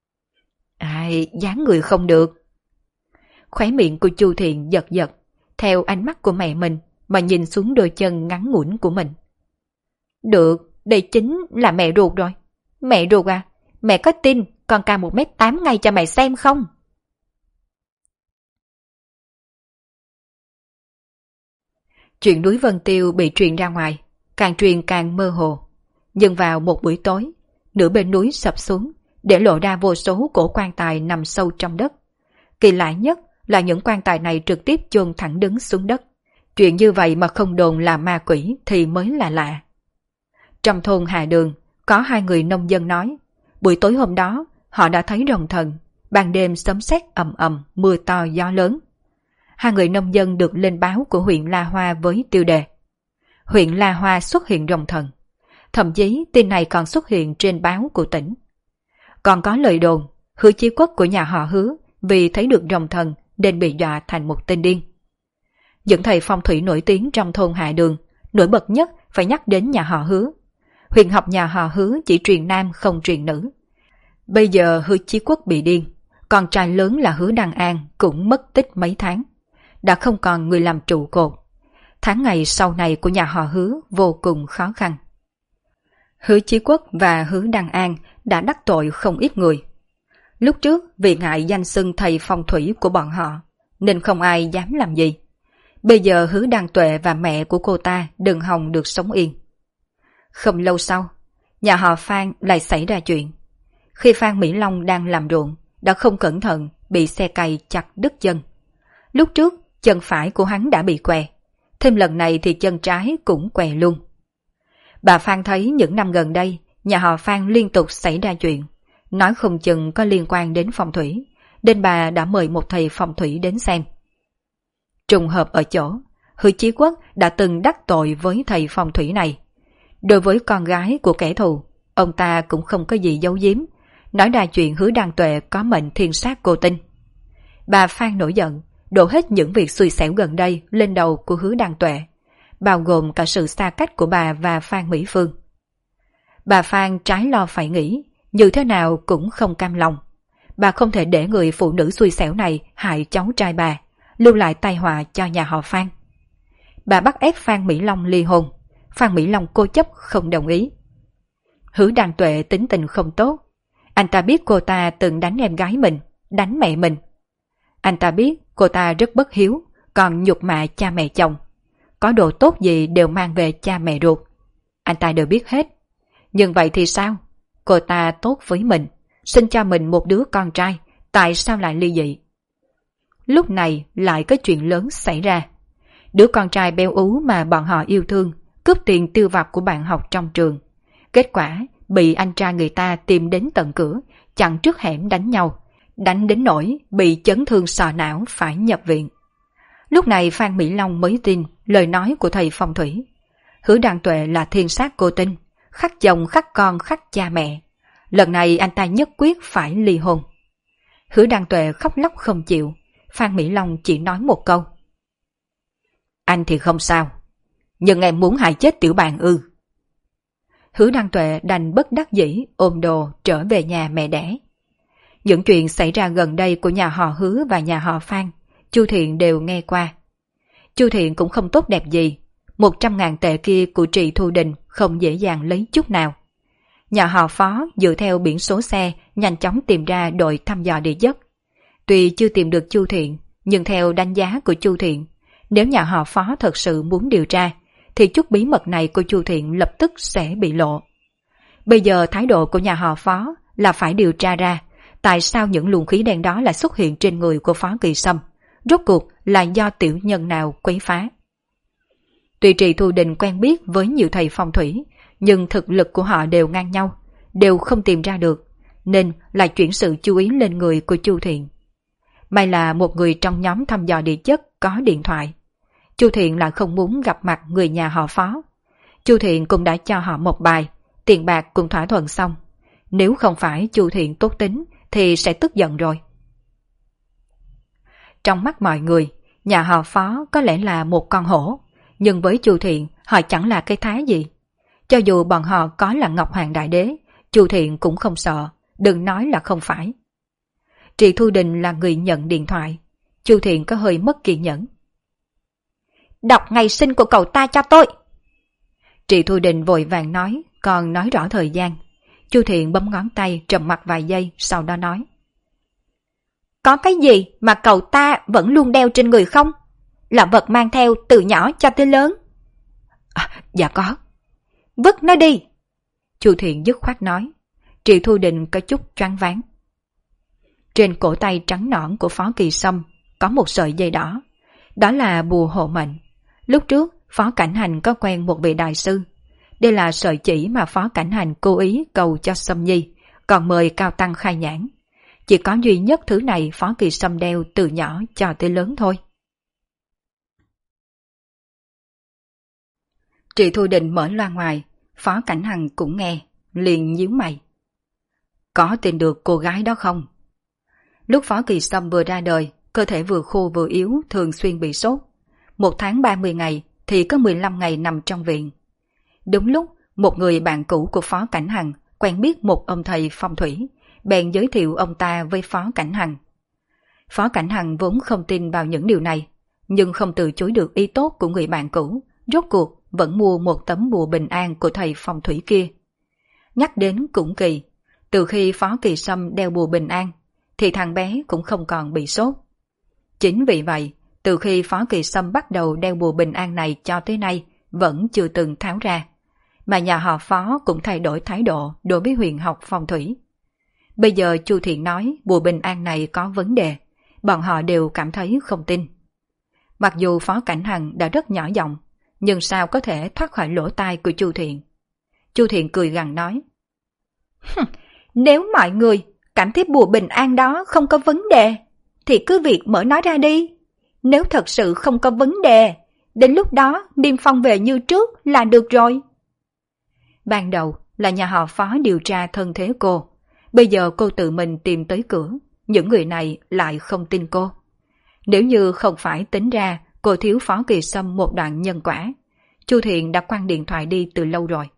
dáng người không được. Khóe miệng của Chu Thiện giật giật, theo ánh mắt của mẹ mình mà nhìn xuống đôi chân ngắn ngủn của mình. Được, đây chính là mẹ ruột rồi. Mẹ ruột à, mẹ có tin con cao 1m8 ngay cho mẹ xem không? Chuyện núi Vân Tiêu bị truyền ra ngoài, càng truyền càng mơ hồ. Nhưng vào một buổi tối, nửa bên núi sập xuống, để lộ ra vô số cổ quan tài nằm sâu trong đất. Kỳ lạ nhất là những quan tài này trực tiếp chôn thẳng đứng xuống đất. Chuyện như vậy mà không đồn là ma quỷ thì mới là lạ. Trong thôn Hà Đường, có hai người nông dân nói, buổi tối hôm đó họ đã thấy rồng thần, ban đêm sấm sét ầm ầm, mưa to gió lớn. Hai người nông dân được lên báo của huyện La Hoa với tiêu đề huyện La Hoa xuất hiện rồng thần. Thậm chí tin này còn xuất hiện trên báo của tỉnh. Còn có lời đồn Hứa Chí Quốc của nhà họ Hứa vì thấy được rồng thần nên bị dọa thành một tên điên. Những thầy phong thủy nổi tiếng trong thôn Hạ Đường, nổi bật nhất phải nhắc đến nhà họ Hứa. Huyền học nhà họ Hứa chỉ truyền nam không truyền nữ. Bây giờ Hứa Chí Quốc bị điên, con trai lớn là Hứa Đăng An cũng mất tích mấy tháng, đã không còn người làm trụ cột. Tháng ngày sau này của nhà họ Hứa vô cùng khó khăn. Hứa Chí Quốc và Hứa Đăng An đã đắc tội không ít người. Lúc trước vì ngại danh xưng thầy phong thủy của bọn họ nên không ai dám làm gì. Bây giờ Hứa Đăng Tuệ và mẹ của cô ta đừng hòng được sống yên. Không lâu sau, nhà họ Phan lại xảy ra chuyện. khi Phan Mỹ Long đang làm ruộng, đã không cẩn thận bị xe cày chặt đứt chân. Lúc trước, chân phải của hắn đã bị què, thêm lần này thì chân trái cũng què luôn. Bà Phan thấy những năm gần đây, nhà họ Phan liên tục xảy ra chuyện, nói không chừng có liên quan đến phong thủy, nên bà đã mời một thầy phong thủy đến xem. Trùng hợp ở chỗ, Hứa Chí Quốc đã từng đắc tội với thầy phong thủy này. Đối với con gái của kẻ thù, ông ta cũng không có gì giấu giếm, nói ra chuyện Hứa Đăng Tuệ có mệnh thiên sát cô tinh. Bà Phan nổi giận, đổ hết những việc xui xẻo gần đây lên đầu của Hứa Đăng Tuệ, bao gồm cả sự xa cách của bà và Phan Mỹ Phương. Bà Phan trái lo phải nghĩ, như thế nào cũng không cam lòng. Bà không thể để người phụ nữ xui xẻo này hại cháu trai bà, lưu lại tai họa cho nhà họ Phan. Bà bắt ép Phan Mỹ Long ly hôn. Phan Mỹ Long cố chấp không đồng ý. Hứa Đăng Tuệ tính tình không tốt. Anh ta biết cô ta từng đánh em gái mình, đánh mẹ mình. Anh ta biết cô ta rất bất hiếu, còn nhục mạ cha mẹ chồng. Có đồ tốt gì đều mang về cha mẹ ruột. Anh ta đều biết hết. Nhưng vậy thì sao? Cô ta tốt với mình, sinh cho mình một đứa con trai, tại sao lại ly dị? Lúc này lại có chuyện lớn xảy ra. Đứa con trai béo ú mà bọn họ yêu thương, cướp tiền tiêu vặt của bạn học trong trường. Kết quả bị anh trai người ta tìm đến tận cửa, chặn trước hẻm đánh nhau, đánh đến nỗi bị chấn thương sọ não phải nhập viện. Lúc này Phan Mỹ Long mới tin lời nói của thầy phong thủy. Hứa Đăng Tuệ là thiên sát cô tinh, khắc chồng khắc con khắc cha mẹ. Lần này anh ta nhất quyết phải ly hôn. Hứa Đăng Tuệ khóc lóc không chịu. Phan Mỹ Long chỉ nói một câu: anh thì không sao, nhưng em muốn hại chết tiểu bạn ư? Hứa Đăng Tuệ đành bất đắc dĩ ôm đồ trở về nhà mẹ đẻ. Những chuyện xảy ra gần đây của nhà họ Hứa và nhà họ Phan, Chu Thiện đều nghe qua. Chu Thiện cũng không tốt đẹp gì, 100.000 tệ kia của Trì Thu Đình không dễ dàng lấy chút nào. Nhà họ Phó dựa theo biển số xe nhanh chóng tìm ra đội thăm dò địa chất. Tuy chưa tìm được Chu Thiện, nhưng theo đánh giá của Chu Thiện, nếu nhà họ Phó thật sự muốn điều tra, thì chút bí mật này của Chu Thiện lập tức sẽ bị lộ. Bây giờ thái độ của nhà họ Phó là phải điều tra ra tại sao những luồng khí đen đó lại xuất hiện trên người của Phó Kỳ Sâm, rốt cuộc là do tiểu nhân nào quấy phá. Tuy Trì Thu Đình quen biết với nhiều thầy phong thủy, nhưng thực lực của họ đều ngang nhau, đều không tìm ra được, nên lại chuyển sự chú ý lên người của Chu Thiện. May là một người trong nhóm thăm dò địa chất có điện thoại. Chu Thiện lại không muốn gặp mặt người nhà họ Phó. Chu Thiện cũng đã cho họ một bài, tiền bạc cũng thỏa thuận xong. Nếu không phải Chu Thiện tốt tính thì sẽ tức giận rồi. Trong mắt mọi người, nhà họ Phó có lẽ là một con hổ, nhưng với Chu Thiện họ chẳng là cái thá gì. Cho dù bọn họ có là Ngọc Hoàng Đại Đế, Chu Thiện cũng không sợ, đừng nói là không phải. Trì Thu Đình là người nhận điện thoại. Chu Thiện có hơi mất kiên nhẫn. Đọc ngày sinh của cậu ta cho tôi. Trì Thu Đình vội vàng nói, còn nói rõ thời gian. Chu Thiện bấm ngón tay trầm mặc vài giây, sau đó nói: có cái gì mà cậu ta vẫn luôn đeo trên người không? Là vật mang theo từ nhỏ cho tới lớn. Dạ có. Vứt nó đi. Chu Thiện dứt khoát nói. Trì Thu Đình có chút choáng váng. Trên cổ tay trắng nõn của Phó Kỳ Sâm có một sợi dây đỏ. Đó là bùa hộ mệnh. Lúc trước Phó Cảnh Hành có quen một vị đại sư. Đây là sợi chỉ mà Phó Cảnh Hành cố ý cầu cho Sâm Nhi, còn mời cao tăng khai nhãn. Chỉ có duy nhất thứ này Phó Kỳ Sâm đeo từ nhỏ cho tới lớn thôi. Trì Thu Đình mở loa ngoài, Phó Cảnh Hằng cũng nghe, liền nhíu mày. Có tìm được cô gái đó không? Lúc Phó Kỳ Sâm vừa ra đời, cơ thể vừa khô vừa yếu, thường xuyên bị sốt. 1 tháng 30 ngày thì có 15 ngày nằm trong viện. Đúng lúc, một người bạn cũ của Phó Cảnh Hằng quen biết một ông thầy phong thủy, bèn giới thiệu ông ta với Phó Cảnh Hằng. Phó Cảnh Hằng vốn không tin vào những điều này, nhưng không từ chối được ý tốt của người bạn cũ, rốt cuộc vẫn mua một tấm bùa bình an của thầy phong thủy kia. Nhắc đến cũng kỳ, từ khi Phó Kỳ Sâm đeo bùa bình an, thì thằng bé cũng không còn bị sốt. Chính vì vậy, từ khi Phó Kỳ Sâm bắt đầu đeo bùa bình an này cho tới nay, vẫn chưa từng tháo ra, mà nhà họ Phó cũng thay đổi thái độ đối với huyền học phong thủy. Bây giờ Chu Thiện nói bùa bình an này có vấn đề, bọn họ đều cảm thấy không tin. Mặc dù Phó Cảnh Hằng đã rất nhỏ giọng, nhưng sao có thể thoát khỏi lỗ tai của Chu Thiện. Chu Thiện cười gằn nói. Nếu mọi người cảm thấy bùa bình an đó không có vấn đề, thì cứ việc mở nó ra đi. Nếu thật sự không có vấn đề, đến lúc đó Niêm Phong về như trước là được rồi. Ban đầu là nhà họ Phó điều tra thân thế cô. Bây giờ cô tự mình tìm tới cửa, những người này lại không tin cô. Nếu như không phải tính ra cô thiếu Phó Kỳ Sâm một đoạn nhân quả, Chu Thiện đã quăng điện thoại đi từ lâu rồi.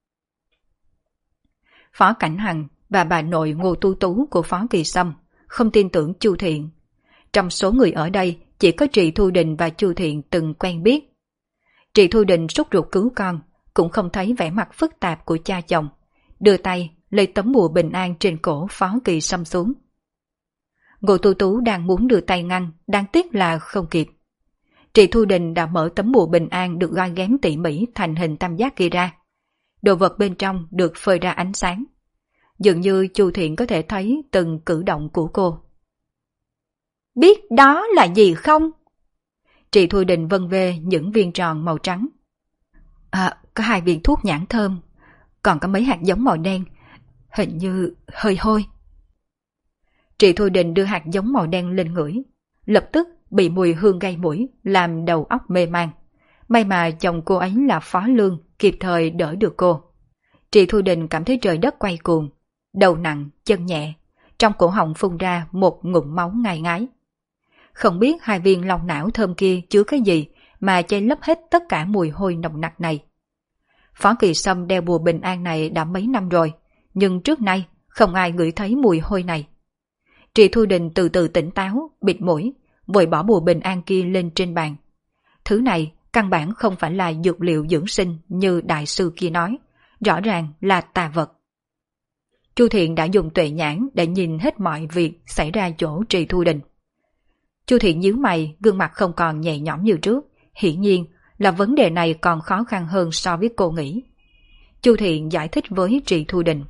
Phó Cảnh Hằng và bà nội Ngô Tu Tú của Phó Kỳ Sâm không tin tưởng Chu Thiện. Trong số người ở đây chỉ có Trì Thu Đình và Chu Thiện từng quen biết. Trì Thu Đình sốt ruột cứu con, cũng không thấy vẻ mặt phức tạp của cha chồng, đưa tay lấy tấm bùa bình an trên cổ Phó Kỳ Sâm xuống. Ngô Tu Tú đang muốn đưa tay ngăn, đáng tiếc là không kịp. Trì Thu Đình đã mở tấm bùa bình an được gói ghém tỉ mỉ thành hình tam giác kia ra. Đồ vật bên trong được phơi ra ánh sáng. Dường như Chu Thiện có thể thấy từng cử động của cô. Biết đó là gì không? Trì Thu Đình vân vê những viên tròn màu trắng. Có 2 viên thuốc nhãn thơm, còn có mấy hạt giống màu đen, hình như hơi hôi. Trì Thu Đình đưa hạt giống màu đen lên ngửi, lập tức bị mùi hương gây mũi, làm đầu óc mê man. May mà chồng cô ấy là Phó Lương, kịp thời đỡ được cô. Trì Thu Đình cảm thấy trời đất quay cuồng, đầu nặng, chân nhẹ, trong cổ họng phun ra một ngụm máu ngai ngái. Không biết 2 viên long não thơm kia chứa cái gì mà che lấp hết tất cả mùi hôi nồng nặc này. Phó Kỳ Sâm đeo bùa bình an này đã mấy năm rồi, nhưng trước nay không ai ngửi thấy mùi hôi này. Trì Thu Đình từ từ tỉnh táo, bịt mũi, vội bỏ bùa bình an kia lên trên bàn. Thứ này căn bản không phải là dược liệu dưỡng sinh như đại sư kia nói, rõ ràng là tà vật. Chu Thiện đã dùng tuệ nhãn để nhìn hết mọi việc xảy ra chỗ Trì Thu Đình. Chu Thiện nhíu mày, gương mặt không còn nhẹ nhõm như trước, hiển nhiên là vấn đề này còn khó khăn hơn so với cô nghĩ. Chu Thiện giải thích với Trì Thu Đình.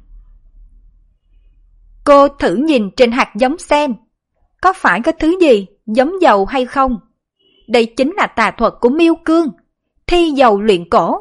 Cô thử nhìn trên hạt giống xem, có phải có thứ gì giống dầu hay không? Đây chính là tà thuật của Miêu Cương, thi dầu luyện cổ.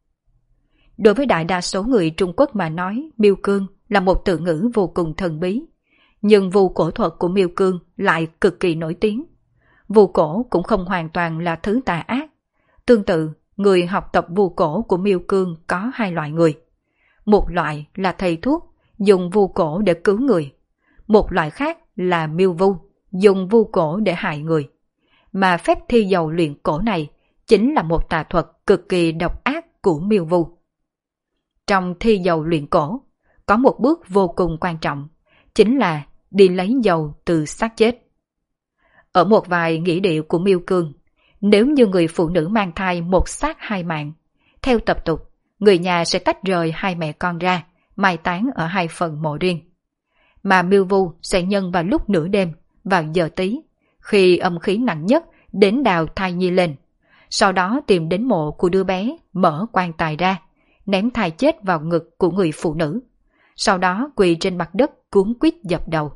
Đối với đại đa số người Trung Quốc mà nói, Miêu Cương là một từ ngữ vô cùng thần bí. Nhưng vu cổ thuật của Miêu Cương lại cực kỳ nổi tiếng. Vu cổ cũng không hoàn toàn là thứ tà ác. Tương tự, người học tập vu cổ của Miêu Cương có 2 loại người. Một loại là thầy thuốc, dùng vu cổ để cứu người. Một loại khác là miêu vu, dùng vu cổ để hại người. Mà phép thi dầu luyện cổ này chính là một tà thuật cực kỳ độc ác của miêu vu. Trong thi dầu luyện cổ, có một bước vô cùng quan trọng, chính là đi lấy dầu từ xác chết. Ở một vài nghĩa điệu của Miêu Cương, nếu như người phụ nữ mang thai một xác 2 mạng, theo tập tục, người nhà sẽ tách rời 2 mẹ con ra, mai táng ở 2 phần mộ riêng. Mà miêu vu sẽ nhân vào lúc nửa đêm, vào giờ tí, khi âm khí nặng nhất đến đào thai nhi lên. Sau đó tìm đến mộ của đứa bé, mở quan tài ra, ném thai chết vào ngực của người phụ nữ. Sau đó quỳ trên mặt đất cuống quýt dập đầu.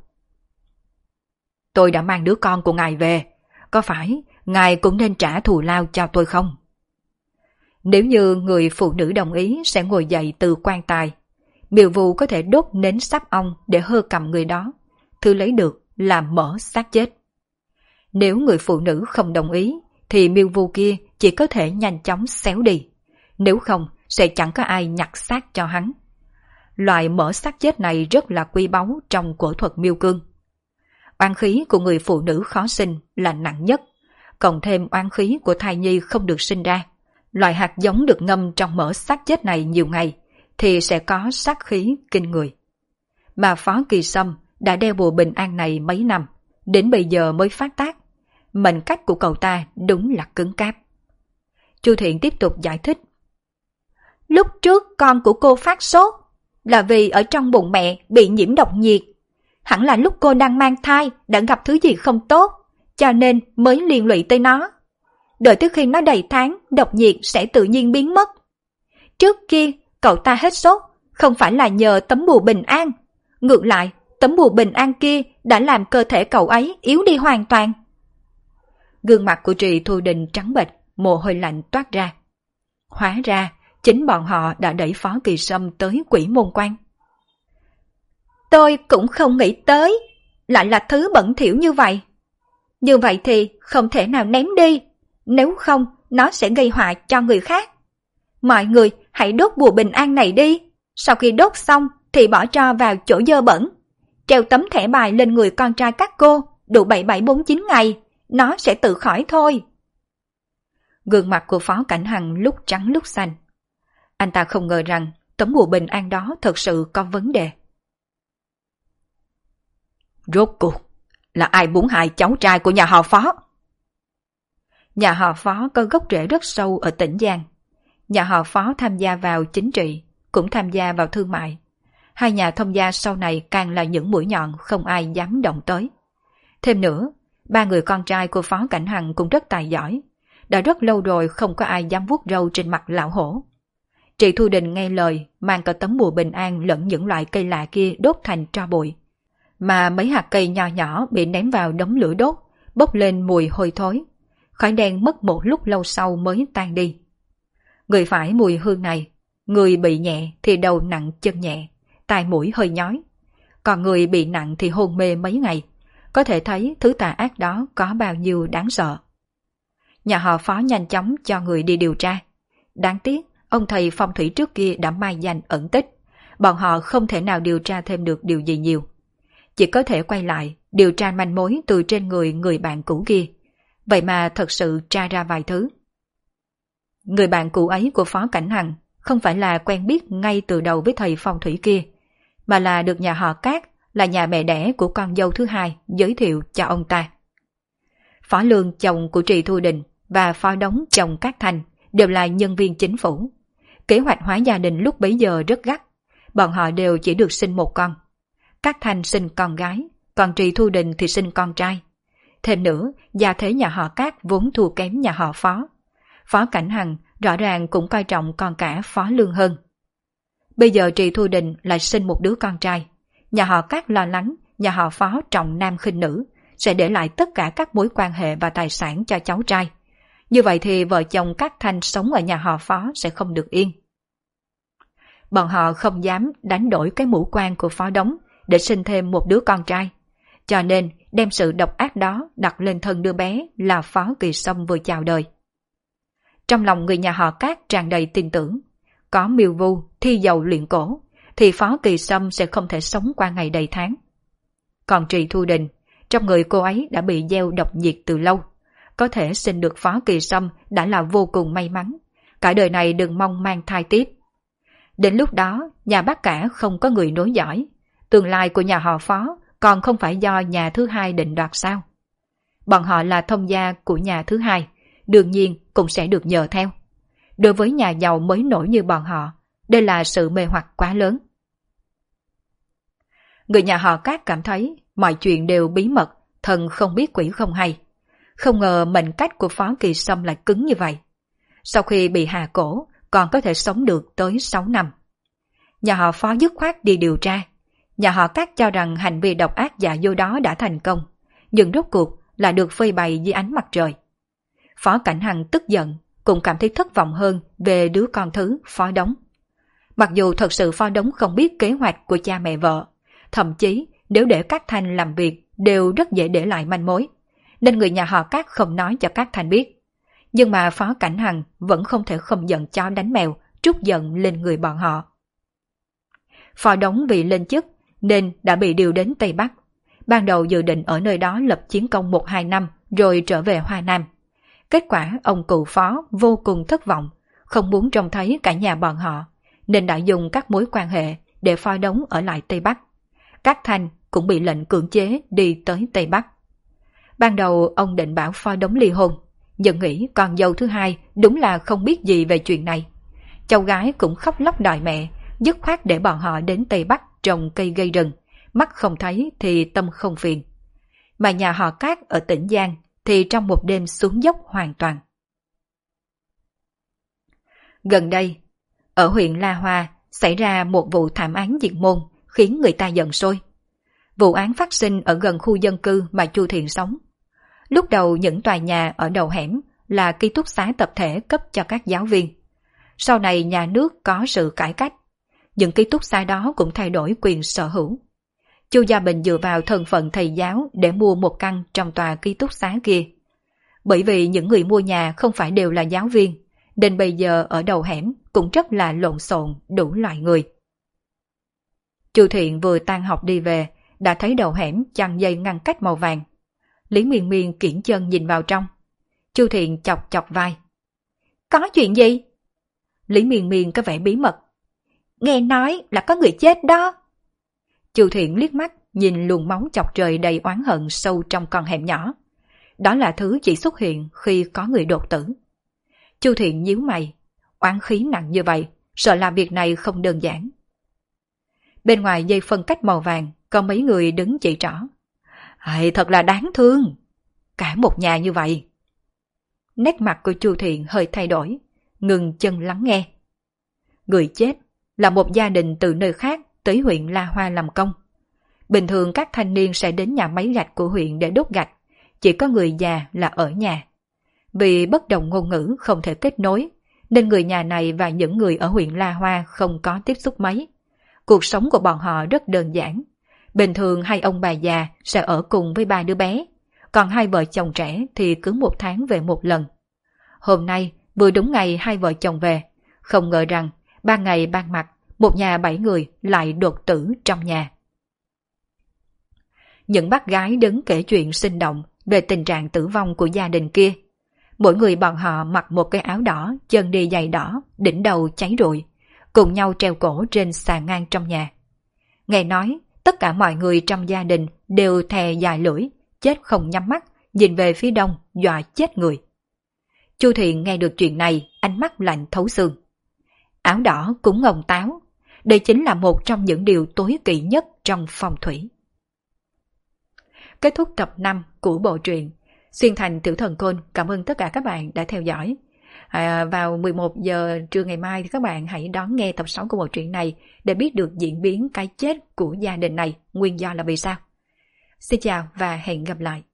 Tôi đã mang đứa con của ngài về, có phải ngài cũng nên trả thù lao cho tôi không? Nếu như người phụ nữ đồng ý sẽ ngồi dậy từ quan tài, miêu vu có thể đốt nến sáp ong để hơ cầm người đó, thứ lấy được là mở xác chết. Nếu người phụ nữ không đồng ý, thì miêu vu kia chỉ có thể nhanh chóng xéo đi, nếu không sẽ chẳng có ai nhặt xác cho hắn. Loại mở xác chết này rất là quý báu trong cổ thuật Miêu Cương. Oán khí của người phụ nữ khó sinh là nặng nhất, cộng thêm oán khí của thai nhi không được sinh ra. Loại hạt giống được ngâm trong mỡ xác chết này nhiều ngày thì sẽ có sát khí kinh người. Mà Phó Kỳ Sâm đã đeo bùa bình an này mấy năm, đến bây giờ mới phát tác. Mệnh cách của cậu ta đúng là cứng cáp. Chu Thiện tiếp tục giải thích. Lúc trước con của cô phát sốt là vì ở trong bụng mẹ bị nhiễm độc nhiệt. Hẳn là lúc cô đang mang thai đã gặp thứ gì không tốt, cho nên mới liên lụy tới nó. Đợi tới khi nó đầy tháng, độc nhiệt sẽ tự nhiên biến mất. Trước kia, cậu ta hết sốt, không phải là nhờ tấm bùa bình an. Ngược lại, tấm bùa bình an kia đã làm cơ thể cậu ấy yếu đi hoàn toàn. Gương mặt của Trì Thu Đình trắng bệch, mồ hôi lạnh toát ra. Hóa ra, chính bọn họ đã đẩy Phó Kỳ Sâm tới Quỷ Môn Quan. Tôi cũng không nghĩ tới, lại là thứ bẩn thỉu như vậy. Như vậy thì không thể nào ném đi, nếu không nó sẽ gây họa cho người khác. Mọi người hãy đốt bùa bình an này đi, sau khi đốt xong thì bỏ tro vào chỗ dơ bẩn. Treo tấm thẻ bài lên người con trai các cô, đủ 7749 ngày, nó sẽ tự khỏi thôi. Gương mặt của Phó Cảnh Hằng lúc trắng lúc xanh. Anh ta không ngờ rằng tấm bùa bình an đó thật sự có vấn đề. Rốt cuộc là ai muốn hại cháu trai của nhà họ Phó? Nhà họ Phó có gốc rễ rất sâu ở tỉnh Giang. Nhà họ Phó tham gia vào chính trị, cũng tham gia vào thương mại. Hai nhà thông gia sau này càng là những mũi nhọn không ai dám động tới. Thêm nữa, ba người con trai của Phó Cảnh Hằng cũng rất tài giỏi. Đã rất lâu rồi không có ai dám vuốt râu trên mặt lão hổ. Trì Thu Đình nghe lời mang cả tấm bùa bình an lẫn những loại cây lạ kia đốt thành tro bụi. Mà mấy hạt cây nhỏ nhỏ bị ném vào đống lửa đốt, bốc lên mùi hôi thối. Khói đen mất một lúc lâu sau mới tan đi. Người phải mùi hương này, người bị nhẹ thì đầu nặng chân nhẹ, tai mũi hơi nhói. Còn người bị nặng thì hôn mê mấy ngày. Có thể thấy thứ tà ác đó có bao nhiêu đáng sợ. Nhà họ Phó nhanh chóng cho người đi điều tra. Đáng tiếc, ông thầy phong thủy trước kia đã mai danh ẩn tích. Bọn họ không thể nào điều tra thêm được điều gì nhiều. Chỉ có thể quay lại, điều tra manh mối từ trên người bạn cũ kia. Vậy mà thật sự tra ra vài thứ. Người bạn cũ ấy của Phó Cảnh Hằng không phải là quen biết ngay từ đầu với thầy phong thủy kia, mà là được nhà họ Cát, là nhà mẹ đẻ của con dâu thứ hai, giới thiệu cho ông ta. Phó Lương chồng của Trì Thu Đình và Phó Đống chồng Cát Thành đều là nhân viên chính phủ. Kế hoạch hóa gia đình lúc bấy giờ rất gắt, bọn họ đều chỉ được sinh một con. Cát Thành sinh con gái, còn Trì Thu Đình thì sinh con trai. Thêm nữa, gia thế nhà họ Cát vốn thua kém nhà họ Phó. Phó Cảnh Hằng rõ ràng cũng coi trọng con cả Phó Lương hơn. Bây giờ Trì Thu Đình lại sinh một đứa con trai. Nhà họ Cát lo lắng nhà họ Phó trọng nam khinh nữ, sẽ để lại tất cả các mối quan hệ và tài sản cho cháu trai. Như vậy thì vợ chồng Cát Thanh sống ở nhà họ Phó sẽ không được yên. Bọn họ không dám đánh đổi cái mũ quan của Phó Đống để sinh thêm một đứa con trai, cho nên đem sự độc ác đó đặt lên thân đứa bé là Phó Kỳ Sâm vừa chào đời. Trong lòng người nhà họ Cát tràn đầy tin tưởng, có miêu vu thi dầu luyện cổ thì Phó Kỳ Sâm sẽ không thể sống qua ngày đầy tháng. Còn Trì Thu Đình, trong người cô ấy đã bị gieo độc nhiệt từ lâu, có thể sinh được Phó Kỳ Sâm đã là vô cùng may mắn, cả đời này đừng mong mang thai tiếp. Đến lúc đó, nhà bác cả không có người nối dõi, tương lai của nhà họ Phó còn không phải do nhà thứ hai định đoạt sao? Bọn họ là thông gia của nhà thứ hai, đương nhiên cũng sẽ được nhờ theo. Đối với nhà giàu mới nổi như bọn họ, đây là sự mê hoặc quá lớn. Người nhà họ Cát cảm thấy mọi chuyện đều bí mật, thần không biết quỷ không hay. Không ngờ mệnh cách của Phó Kỳ Sâm lại cứng như vậy. Sau khi bị hạ cổ, còn có thể sống được tới 6 năm. Nhà họ Phó dứt khoát đi điều tra. Nhà họ Cát cho rằng hành vi độc ác giả dối đó đã thành công, nhưng rốt cuộc là được phơi bày dưới ánh mặt trời. Phó Cảnh Hằng tức giận, cũng cảm thấy thất vọng hơn về đứa con thứ Phó Đống. Mặc dù thật sự Phó Đống không biết kế hoạch của cha mẹ vợ, thậm chí nếu để Cát Thanh làm việc đều rất dễ để lại manh mối, nên người nhà họ Cát không nói cho Cát Thanh biết. Nhưng mà Phó Cảnh Hằng vẫn không thể không giận chó đánh mèo, trút giận lên người bọn họ. Phó Đống vì lên chức nên đã bị điều đến Tây Bắc. Ban đầu dự định ở nơi đó lập chiến công 1-2 năm rồi trở về Hoa Nam. Kết quả ông cụ Phó vô cùng thất vọng, không muốn trông thấy cả nhà bọn họ, nên đã dùng các mối quan hệ để Phó Đống ở lại Tây Bắc. Cát Thanh cũng bị lệnh cưỡng chế đi tới Tây Bắc. Ban đầu ông định bảo Phó Đống ly hôn, nhưng nghĩ con dâu thứ hai đúng là không biết gì về chuyện này. Cháu gái cũng khóc lóc đòi mẹ, dứt khoát để bọn họ đến Tây Bắc trồng cây gây rừng, mắt không thấy thì tâm không phiền. Mà nhà họ Cát ở tỉnh Giang thì trong một đêm xuống dốc hoàn toàn. Gần đây, ở huyện La Hoa xảy ra một vụ thảm án diệt môn khiến người ta giận sôi. Vụ án phát sinh ở gần khu dân cư mà Chu Thiện sống. Lúc đầu những tòa nhà ở đầu hẻm là ký túc xá tập thể cấp cho các giáo viên. Sau này nhà nước có sự cải cách, những ký túc xá đó cũng thay đổi quyền sở hữu. Chu Gia Bình dựa vào thân phận thầy giáo để mua một căn trong tòa ký túc xá kia. Bởi vì những người mua nhà không phải đều là giáo viên, nên bây giờ ở đầu hẻm cũng rất là lộn xộn đủ loại người. Chu Thiện vừa tan học đi về, đã thấy đầu hẻm chằng dây ngăn cách màu vàng. Lý Miên Miên kiễng chân nhìn vào trong. Chu Thiện chọc chọc vai. Có chuyện gì? Lý Miên Miên có vẻ bí mật. Nghe nói là có người chết đó. Chu Thiện liếc mắt nhìn luồng máu chọc trời đầy oán hận sâu trong con hẻm nhỏ. Đó là thứ chỉ xuất hiện khi có người đột tử. Chu Thiện nhíu mày. Oán khí nặng như vậy, sợ là việc này không đơn giản. Bên ngoài dây phân cách màu vàng có mấy người đứng chỉ trỏ. Thật là đáng thương. Cả một nhà như vậy. Nét mặt của Chu Thiện hơi thay đổi, ngừng chân lắng nghe. Người chết là một gia đình từ nơi khác tới huyện La Hoa làm công. Bình thường các thanh niên sẽ đến nhà máy gạch của huyện để đốt gạch, chỉ có người già là ở nhà. Vì bất đồng ngôn ngữ không thể kết nối, nên người nhà này và những người ở huyện La Hoa không có tiếp xúc mấy. Cuộc sống của bọn họ rất đơn giản. Bình thường hai ông bà già sẽ ở cùng với 3 đứa bé, còn hai vợ chồng trẻ thì cứ 1 tháng về một lần. Hôm nay vừa đúng ngày hai vợ chồng về, không ngờ rằng ban ngày ban mặt một nhà 7 người lại đột tử trong nhà. Những bác gái đứng kể chuyện sinh động về tình trạng tử vong của gia đình kia. Mỗi người bọn họ mặc một cái áo đỏ, chân đi giày đỏ, đỉnh đầu cháy rụi, cùng nhau treo cổ trên xà ngang trong nhà. Nghe nói, tất cả mọi người trong gia đình đều thè dài lưỡi, chết không nhắm mắt, nhìn về phía đông, dọa chết người. Chu Thiện nghe được chuyện này, ánh mắt lạnh thấu xương. Áo đỏ cúng ông Táo, đây chính là một trong những điều tối kỵ nhất trong phong thủy. Kết thúc tập 5 của bộ truyện Xuyên Thành Tiểu Thần Côn. Cảm ơn tất cả các bạn đã theo dõi. Vào 11 giờ trưa ngày mai thì các bạn hãy đón nghe tập 6 của bộ truyện này để biết được diễn biến cái chết của gia đình này, nguyên do là vì sao. Xin chào và hẹn gặp lại.